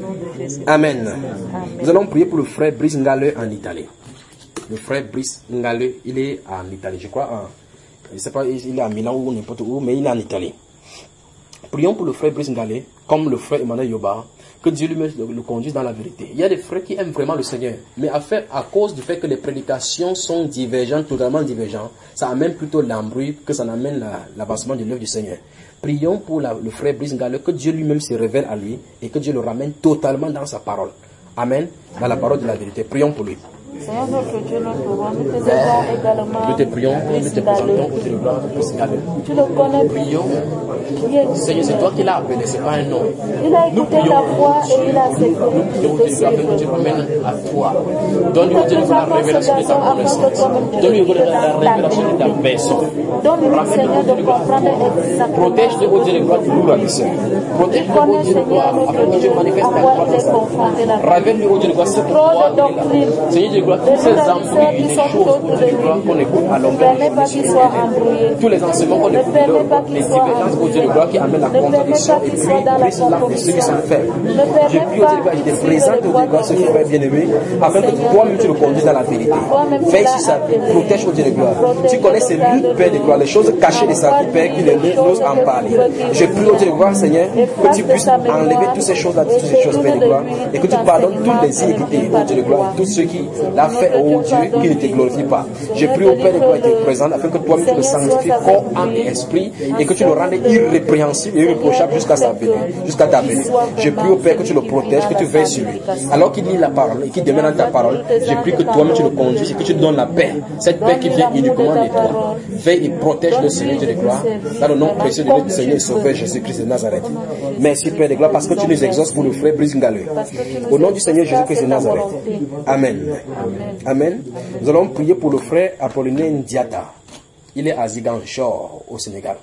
Amen. Nous allons prier pour le frère Brice Ngale en Italie. Le frère Brice Ngale, il est en Italie, je crois. En, je ne sais pas, il est à Milan ou n'importe où, mais il est en Italie. Prions pour le frère Brice Ngale, comme le frère Emmanuel Yoba, que Dieu lui le, le conduise dans la vérité. Il y a des frères qui aiment vraiment le Seigneur, mais à, fait, à cause du fait que les prédications sont divergentes, totalement divergentes, ça amène plutôt l'embrouille que ça amène l'avancement de l'œuvre du Seigneur. Prions pour la, le frère Brice Ngale, que Dieu lui-même se révèle à lui et que Dieu le ramène totalement dans sa parole. Amen. Dans la parole de la vérité. Prions pour lui. Seigneur notre Dieu, notre roi, nous te devons également. Nous te prions, nous te présentons au Dieu de gloire, Brice Ngale. Tu le connais. Prions. Seigneur, c'est toi qui l'as appelé, c'est pas un nom. Il a écouté ta voix et il a accepté. Nous prions Dieu de gloire, que tu ramènes à toi. Donne-lui au Dieu de gloire la révélation de ta connaissance. Donne-lui au Dieu de gloire la révélation de ta personne. Donne-lui, Seigneur, de comprendre exactement. Protège-le au Dieu de gloire du lourd à l'issue. Protège-le au Dieu de gloire afin que Dieu manifeste ta gloire dans sa vie. Révèle-lui au Dieu de gloire ce pourquoi il est là. Seigneur de gloire, tous ces embrouilles, les choses au Dieu de gloire qu'on écoute à longueur de journée, tous les enseignements qu'on écoute, les divergences au Dieu de gloire qui amènent la contradiction et puis brise l'âme de ceux qui sont faibles. Je prie au Dieu de gloire, je te présente au Dieu de gloire ce frère bien-aimé, afin que toi-même tu le conduises dans la vérité. Veille sur sa vie, protège au Dieu de gloire. Tu connais ses luttes, Père de gloire, les choses cachées de sa vie, Père, qu'il n'ose en parler. Je prie au Dieu de gloire, Seigneur, que tu puisses enlever toutes ces choses-là, toutes ces choses, Père de gloire, et que tu pardonnes toutes les iniquités, au Dieu de gloire, et tous ceux qui l'ont fait, oh Dieu, qui ne te glorifient pas. Je prie au Père de gloire, et te présente, afin que toi-même tu le sanctifies, corps, âme et esprit, et que tu le rendes irrépréhensible et irréprochable jusqu'à sa venue, jusqu'à ta venue. Je prie au Père que tu le protèges, que tu veilles sur lui. Alors qu'il lit la parole et qu'il demeure dans ta parole, je prie que toi-même tu le conduises et que tu lui donnes la paix. Cette paix qui vient uniquement de toi. Veille et protège le Seigneur de gloire, dans le nom précieux de notre Seigneur et Sauveur Jésus-Christ de Nazareth. Merci Père de gloire parce que tu nous exauces pour le frère Brice Ngale. Au nom du Seigneur Jésus-Christ de Nazareth. Amen. Amen. Nous allons prier pour le frère Apollinaire Ndiata. Il est à Ziguinchor au Sénégal.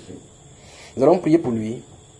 Nous allons prier pour lui,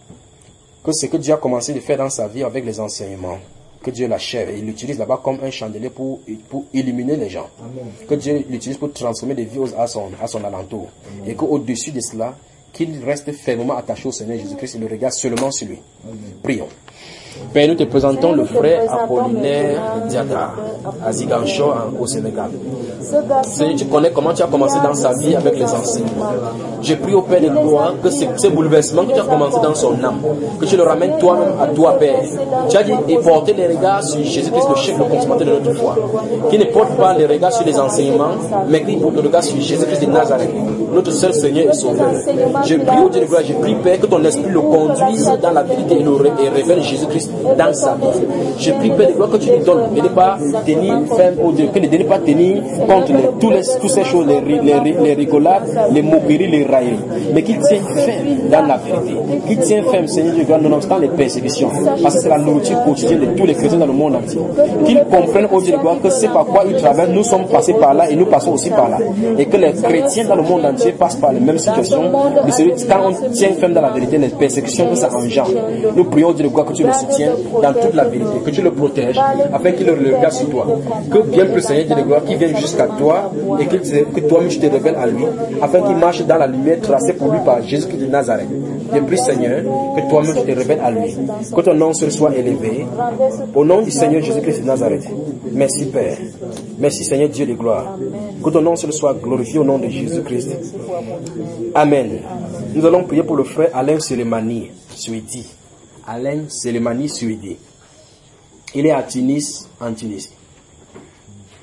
que ce que Dieu a commencé de faire dans sa vie avec les enseignements, que Dieu l'achève et il l'utilise là-bas comme un chandelier pour, pour illuminer les gens. Amen. Que Dieu l'utilise pour transformer des vies à son, à son alentour. Amen. Et qu'au-dessus de cela, qu'il reste fermement attaché au Seigneur Jésus-Christ et le regarde seulement sur lui. Amen. Prions. Père, nous te présentons le frère Apollinaire Ndiata à Ziguinchor au Sénégal. Seigneur, tu connais comment tu as commencé dans sa vie avec les enseignements. Je prie au Père de gloire que ce, ce bouleversement que tu as commencé dans son âme, que tu le ramènes toi-même à toi, Père. Tu as dit et porter les regards sur Jésus-Christ, le chef, le consommateur de notre foi. Qui ne porte pas les regards sur les enseignements, mais qui porte le regard sur Jésus-Christ de Nazareth, notre seul Seigneur et Sauveur. Je prie au Dieu de gloire, je prie, Père, que ton esprit le conduise dans la vérité et, le, et révèle Jésus-Christ dans sa vie. Je prie, Père de gloire, que tu lui donnes de ne pas tenir ferme au Dieu, que de ne pas tenir contre les, tous les, toutes ces choses, les, les, les rigolades, les moqueries, les railleries, mais qu'il tienne ferme dans la vérité. Qu'il tienne ferme, Seigneur de gloire, nonobstant les persécutions, parce que c'est la nourriture quotidienne de tous les chrétiens dans le monde entier. Qu'ils comprennent au Dieu de gloire que c'est par quoi ils travaillent, nous sommes passés par là et nous passons aussi par là. Et que les chrétiens dans le monde entier passent par les mêmes situations, de celui, quand on tient ferme dans la vérité, les persécutions que ça engendre. Nous prions au Dieu de gloire que tu le soutiennes dans toute la vérité, que tu le protèges, afin qu'il le regarde sur toi. Que bien plus Seigneur Dieu de gloire, qu'il vienne jusqu'à toi, et que, que toi-même tu te révèles à lui, afin qu'il marche dans la lumière tracée pour lui par Jésus-Christ de Nazareth. Bien plus Seigneur, que toi-même tu te révèles à lui. Que ton nom soit élevé. Au nom du Seigneur Jésus-Christ de Nazareth. Merci Père. Merci Seigneur Dieu de gloire. Que ton nom soit glorifié au nom de Jésus-Christ. Amen. Nous allons prier pour le frère Alain Selemani, Suidi. Alain Selemani Suidi. Il est à Tunis, en Tunisie.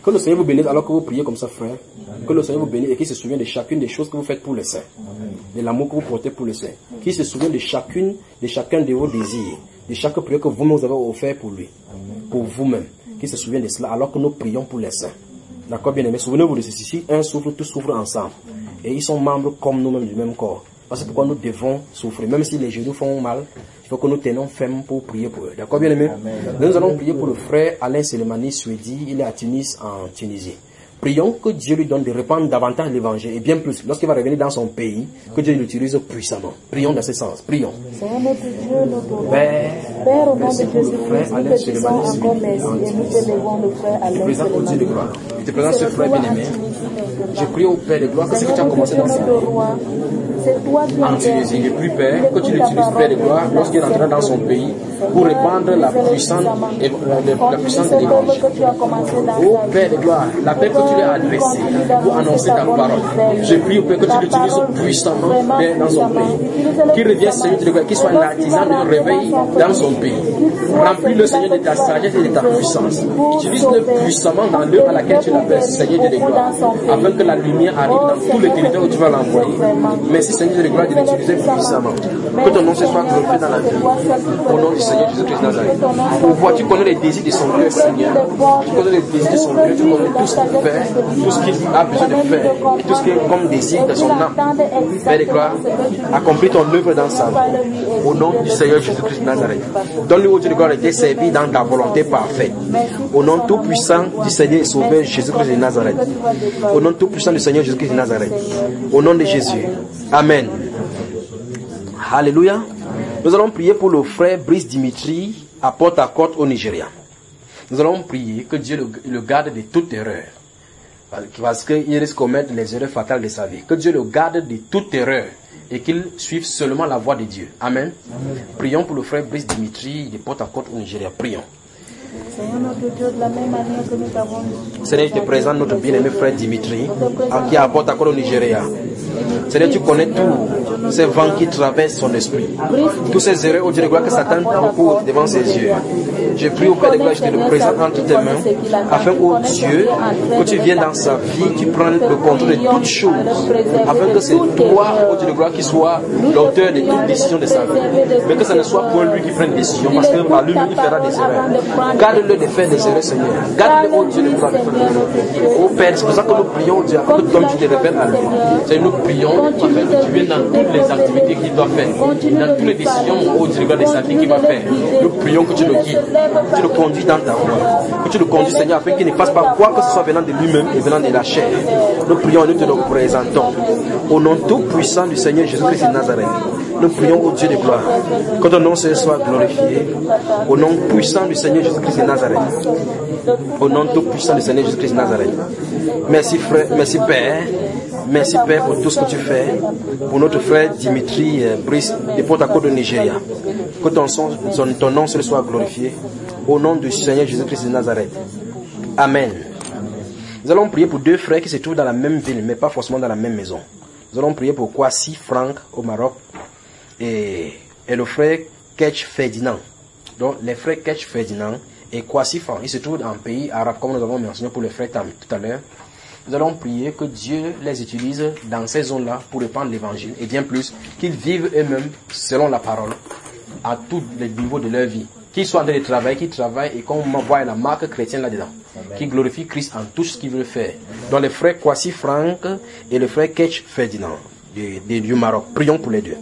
Que le Seigneur vous bénisse alors que vous priez comme ça, frère. Que le Seigneur vous bénisse et qu'il se souvienne de chacune des choses que vous faites pour les saints. De l'amour que vous portez pour les saints. Qu'il se souvienne de chacune, de chacun de vos désirs. De chaque prière que vous-même vous avez offert pour lui. Pour vous-même. Qu'il se souvienne de cela alors que nous prions pour les saints. D'accord, bien aimé. Souvenez-vous de ceci. Si un souffre, tous souffrent ensemble. Et ils sont membres comme nous-mêmes du même corps. C'est pourquoi nous devons souffrir. Même si les genoux font mal, il faut que nous tenions ferme pour prier pour eux. D'accord, bien aimé? Nous allons prier pour le frère Alain Selemani Suedi. Il est à Tunis, en Tunisie. Prions que Dieu lui donne de répandre davantage l'évangile et bien plus. Lorsqu'il va revenir dans son pays, que Dieu l'utilise puissamment. Prions dans ce sens. Prions. Seigneur notre Dieu, notre Père, Père, au nom de Jésus-Christ, nous te disons encore merci et nous te levons le frère Alain Présente au Dieu de Selemani. gloire. Je te présente ce frère bien-aimé. Je prie au Père de gloire que ce que tu as commencé dans sa vie. C'est toi qui En Tunisie, je prie Père que tu l'utilises Père de gloire lorsqu'il rentrera dans son pays pour répandre la puissance et la, la puissance de l'évangile. Ô Père de gloire, l'appel que tu lui as adressé pour annoncer ta parole. Je prie au Père que tu l'utilises puissamment Père dans son pays. Qu'il revienne Seigneur de gloire, qu'il soit l'artisan de réveil dans son pays. Remplis le Seigneur de ta sagesse et de ta puissance. Utilise-le puissamment dans l'heure à laquelle tu l'appelles Seigneur de gloire, afin que la lumière arrive dans tous les territoires où tu vas l'envoyer. Merci Seigneur de gloire de l'utiliser puissamment. Que ton nom se soit glorifié dans la vie. Au nom du Seigneur Jésus-Christ de Nazareth. Pour voir, tu connais les désirs de son cœur, Seigneur. Tu connais les désirs de son cœur. Tu connais tout ce qu'il fait, tout ce qu'il a besoin de faire, et tout ce qu'il est comme désir de son âme. Père de gloire, accomplis ton œuvre dans sa vie. Au nom du Seigneur Jésus-Christ de Nazareth. Donne-lui au Dieu de gloire de te servir dans ta volonté parfaite. Au nom tout puissant du Seigneur et Sauveur Jésus-Christ de Nazareth. Au nom tout puissant du Seigneur Jésus-Christ de Nazareth. Au nom de Jésus. Amen. Alléluia. Nous allons prier pour le frère Brice Dimitri à Port-à-Côte au Nigeria. Nous allons prier que Dieu le, le garde de toute erreur. Parce qu'il risque de commettre les erreurs fatales de sa vie. Que Dieu le garde de toute erreur et qu'il suive seulement la voie de Dieu. Amen. Prions pour le frère Brice Dimitri de Port-à-Côte au Nigeria. Prions. Seigneur notre Dieu, de la même manière que nous t'avons dit. Seigneur, je te présente notre bien-aimé frère Dimitri, qui apporte à au Nigeria. Seigneur, tu connais tous ces vents qui traversent son esprit. Tous ces erreurs, au Dieu de gloire, que Satan propose devant ses yeux. Je prie au Père de gloire, je te le présente entre tes mains, afin, ô Dieu, que tu viennes dans sa vie, tu prennes le contrôle de toutes choses, afin que c'est toi, ô Dieu de gloire, qui soit l'auteur de toute décision de sa vie. Mais que ce ne soit pas lui qui prenne décision, parce que par lui, il fera des erreurs. Garde-le de faire des erreurs, Seigneur. Garde-le, ô Dieu de gloire, de faire des erreurs. Ô Père, c'est pour ça que nous prions, Dieu, afin que toi, tu te révèles à lui. Seigneur, nous prions, afin que tu viennes dans toutes les activités qu'il doit faire, dans toutes les décisions, ô Dieu de gloire, de sa vie qu'il va faire. Nous prions que tu le guides, que tu le conduis dans ta voie, que tu le conduis, Seigneur, afin qu'il ne fasse pas quoi que ce soit venant de lui-même et venant de la chair. Nous prions et nous te le présentons. Au nom tout puissant du Seigneur Jésus-Christ de Nazareth, nous prions au Dieu de gloire, que ton nom soit glorifié. Au nom puissant du Seigneur Jésus-Christ de Nazareth. Au nom tout puissant du Seigneur Jésus-Christ de Nazareth. Merci frère, merci Père. Merci Père pour tout ce que tu fais pour notre frère Dimitri Brice de Port-à-Côte de Nigeria. Que ton, son, son, ton nom soit glorifié. Au nom du Seigneur Jésus-Christ de Nazareth. Amen. Nous allons prier pour deux frères qui se trouvent dans la même ville, mais pas forcément dans la même maison. Nous allons prier pour Kwasi Franck au Maroc et, et le frère Ketch Ferdinand. Donc les frères Ketch Ferdinand et Kwasi Franck, ils se trouvent dans un pays arabe, comme nous avons mentionné pour les frères Tam tout à l'heure. Nous allons prier que Dieu les utilise dans ces zones-là pour répandre l'évangile et bien plus, qu'ils vivent eux-mêmes selon la parole à tous les niveaux de leur vie. Qu'ils soient en train de travailler, qu'ils travaillent et qu'on voit la marque chrétienne là-dedans. Qu'ils glorifient Christ en tout ce qu'ils veulent faire. Donc les frères Kwasi Franck et le frère Ketch Ferdinand du, du Maroc. Prions pour les deux.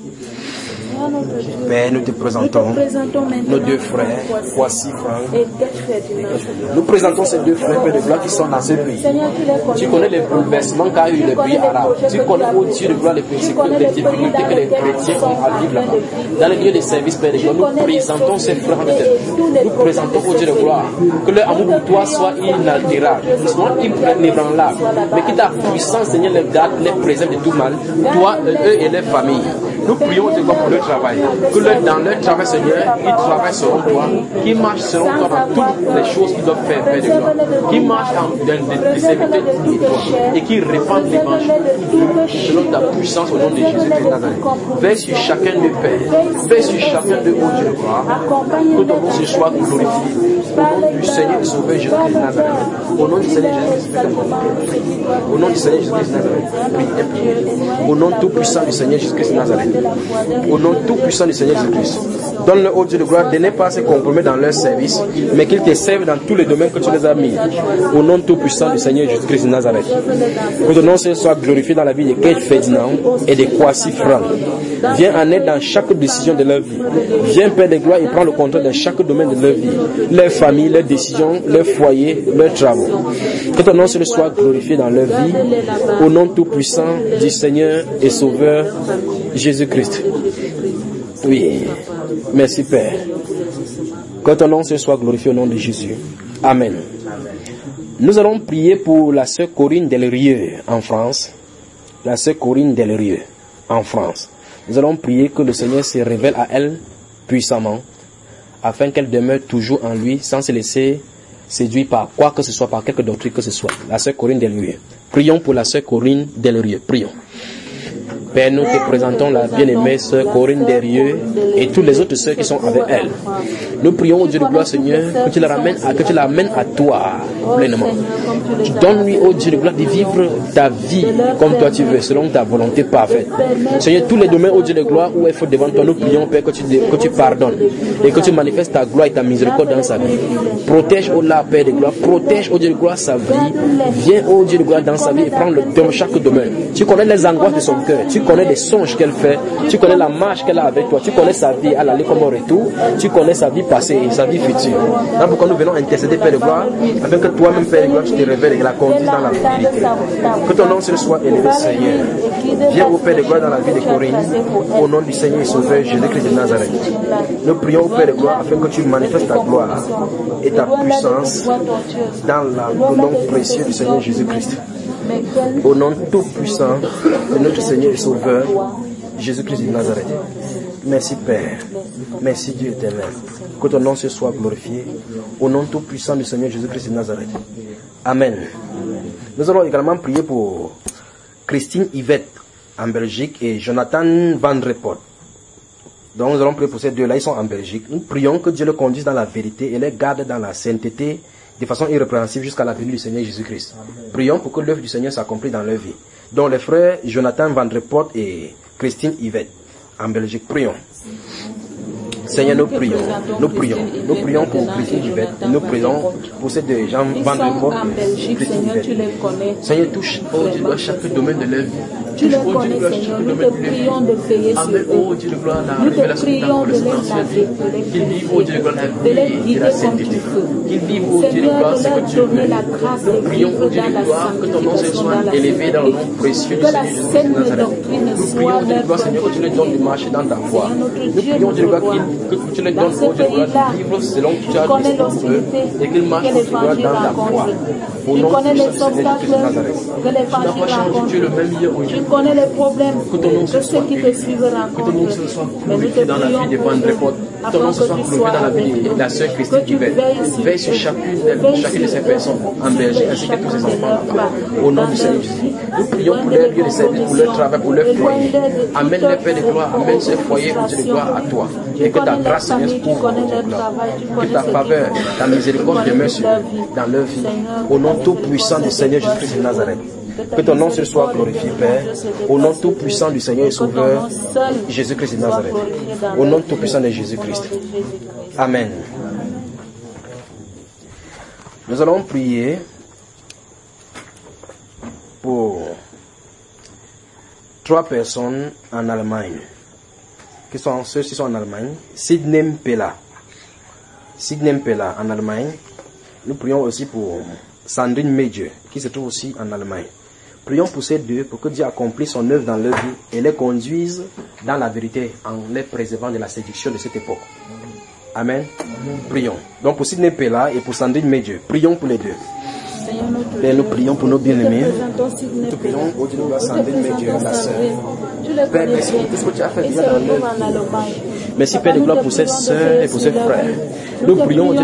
Père, nous te présentons nos deux frères, Kwasi Franck. Nous présentons ces deux frères, Père de gloire, qui sont dans ce pays. Tu connais les bouleversements qu'a eu le pays arabe. Tu connais au-dessus de gloire les persécutions, les difficultés que les chrétiens ont à vivre là-bas. Dans le lieu de service, Père de gloire, nous présentons ces frères de terre. Nous présentons au Dieu de gloire que leur amour pour toi soit inaltérable, soit inébranlable, mais que ta puissance, Seigneur, les garde, les préserve de tout mal, toi, eux et leurs familles. Nous prions Dieu pour leur travail. Que leur, dans leur travail, Seigneur, ils travaillent selon toi, qu'ils marchent selon toi dans toutes les choses qu'ils doivent faire, Père de gloire. Qu'ils marchent dans des serviteurs de toi et qu'ils répandent l'évangile selon ta puissance au nom de Jésus-Christ de Nazareth. Veille sur chacun de Père, veille sur chacun de ô Dieu de gloire. Que ton nom ce soit glorifié. Au nom du Seigneur et Sauveur Jésus-Christ de Nazareth. Au nom du Seigneur Jésus-Christ de Nazareth. Au nom du Seigneur Jésus-Christ de Nazareth. Au nom tout puissant du Seigneur Jésus-Christ de Nazareth. Au nom tout puissant du Seigneur Jésus-Christ. Donne-le au Dieu de gloire de ne pas se compromettre dans leur service, mais qu'ils te servent dans tous les domaines que tu les as mis. Au nom tout puissant du Seigneur Jésus-Christ de Nazareth. Que ton nom soit glorifié dans la vie de Kate Ferdinand et de Kwasi Frank. Viens en aide dans chaque décision de leur vie. Viens, Père de gloire, et prends le contrôle dans chaque domaine de leur vie. Leur famille, leurs décisions, leur foyer, leurs travaux. Que ton nom soit glorifié dans leur vie. Au nom tout puissant du Seigneur et Sauveur Jésus-Christ. Oui. Merci Père. Que ton nom soit glorifié au nom de Jésus. Amen. Nous allons prier pour la sœur Corinne Delrieux en France. La sœur Corinne Delrieux en France. Nous allons prier que le Seigneur se révèle à elle puissamment, afin qu'elle demeure toujours en lui, sans se laisser séduire par quoi que ce soit, par quelque doctrine que ce soit. La sœur Corinne Delrieux. Prions pour la sœur Corinne Delrieux. Prions. Père, nous te présentons la bien-aimée sœur Corinne Delrieux et toutes les autres sœurs qui sont avec elle. Nous prions au Dieu de gloire, Seigneur, que tu la ramènes à, que tu la ramènes à toi pleinement. Tu donnes-lui au Dieu de gloire de vivre ta vie comme toi tu veux, selon ta volonté parfaite. Seigneur, tous les domaines au Dieu de gloire où elle faut devant toi, nous prions, Père, que tu, que tu pardonnes et que tu manifestes ta gloire et ta miséricorde dans sa vie. Protège au là, Père de gloire, protège au Dieu de gloire sa vie. Viens au Dieu de gloire dans sa vie et prends le dans chaque domaine. Tu connais les angoisses de son cœur. Tu connais les songes qu'elle fait, tu connais la marche qu'elle a avec toi, tu connais sa vie à l'aller comme au retour, tu connais sa vie passée et sa vie future. Donc pourquoi nous venons intercéder, Père de gloire, afin que toi-même, Père de gloire, tu te révèles et la conduises dans la vérité. Que ton nom soit élevé, Seigneur. Viens au Père de gloire dans la vie de Corinne, au nom du Seigneur et Sauveur Jésus-Christ de Nazareth. Nous prions au Père de gloire afin que tu manifestes ta gloire et ta puissance dans la, le nom précieux du Seigneur Jésus-Christ. Au nom tout puissant de notre Seigneur et Sauveur, Jésus-Christ de Nazareth. Merci Père. Merci Dieu éternel. Que ton nom se soit glorifié. Au nom tout puissant du Seigneur Jésus-Christ de Nazareth. Amen. Nous allons également prier pour Christine Yvette en Belgique et Jonathan Van Report. Donc nous allons prier pour ces deux-là. Ils sont en Belgique. Nous prions que Dieu les conduise dans la vérité et les garde dans la sainteté de façon irrépréhensible jusqu'à la venue du Seigneur Jésus-Christ. Prions pour que l'œuvre du Seigneur s'accomplisse dans leur vie. Donc les frères Jonathan Van Report et Christine Yvette en Belgique. Prions. Seigneur, nous prions, nous prions, nous prions pour Christine Yvette, nous prions pour ces deux gens Van Report et Christine Yvette. Seigneur, touche, oh Dieu, chaque domaine de leur vie. Tu le connais, Seigneur, nous te prions de veiller sur eux. Nous te prions de les laver, de les purifier, de les guider comme tu veux. Seigneur, de leur donner la grâce de vivre dans la sanctification, dans la sainteté. Que la saine doctrine soit leur Seigneur, que tu les donnes de marcher dans ta foi. Nous prions, Dieu, que tu les donnes, oh Dieu, de vivre selon que tu as dit pour eux et qu'ils marchent dans ta foi. Tu connais les obstacles que l'évangile rencontre. Tu connais les problèmes de ceux qui te suivent rencontrent. Mais nous te prions que ton nom se soit glorifié dans la vie de la sœur Christine Yvette. Veille sur chacune, chacune de ces personnes en Belgique ainsi que tous ces enfants. Au nom du Seigneur Jésus. Nous prions pour leur lieu de service, pour leur travail, pour leur foyer. Amène les pères de gloire, amène ce foyer où tu de gloire à toi. Et que ta grâce, Seigneur, se couvre de gloire. Que ta faveur, ta miséricorde demeure sur dans leur vie. Au nom tout puissant du Seigneur Jésus-Christ de Nazareth. Que ton nom se soit glorifié, Père, au nom tout puissant du Seigneur et Sauveur, Jésus-Christ de Nazareth. Au nom tout puissant de Jésus-Christ. Amen. Nous allons prier pour trois personnes en Allemagne, qui sont ceux qui sont en Allemagne. Sidney Mpela. Sidney Mpela en Allemagne. Nous prions aussi pour Sandrine Major, qui se trouve aussi en Allemagne. Prions pour ces deux, pour que Dieu accomplisse son œuvre dans leur vie et les conduise dans la vérité en les préservant de la séduction de cette époque. Amen. Amen. Prions. Donc pour Sidney Pella et pour Sandrine Major, prions pour les deux. Seigneur notre Père, nous prions pour nos bien-aimés. Nous prions au Dieu de la santé de mes dieux, la sœur. Père, merci pour tout ce que tu as fait déjà dans leur vie. Merci Père de gloire pour ces sœurs et pour ces frères. Nous prions au Dieu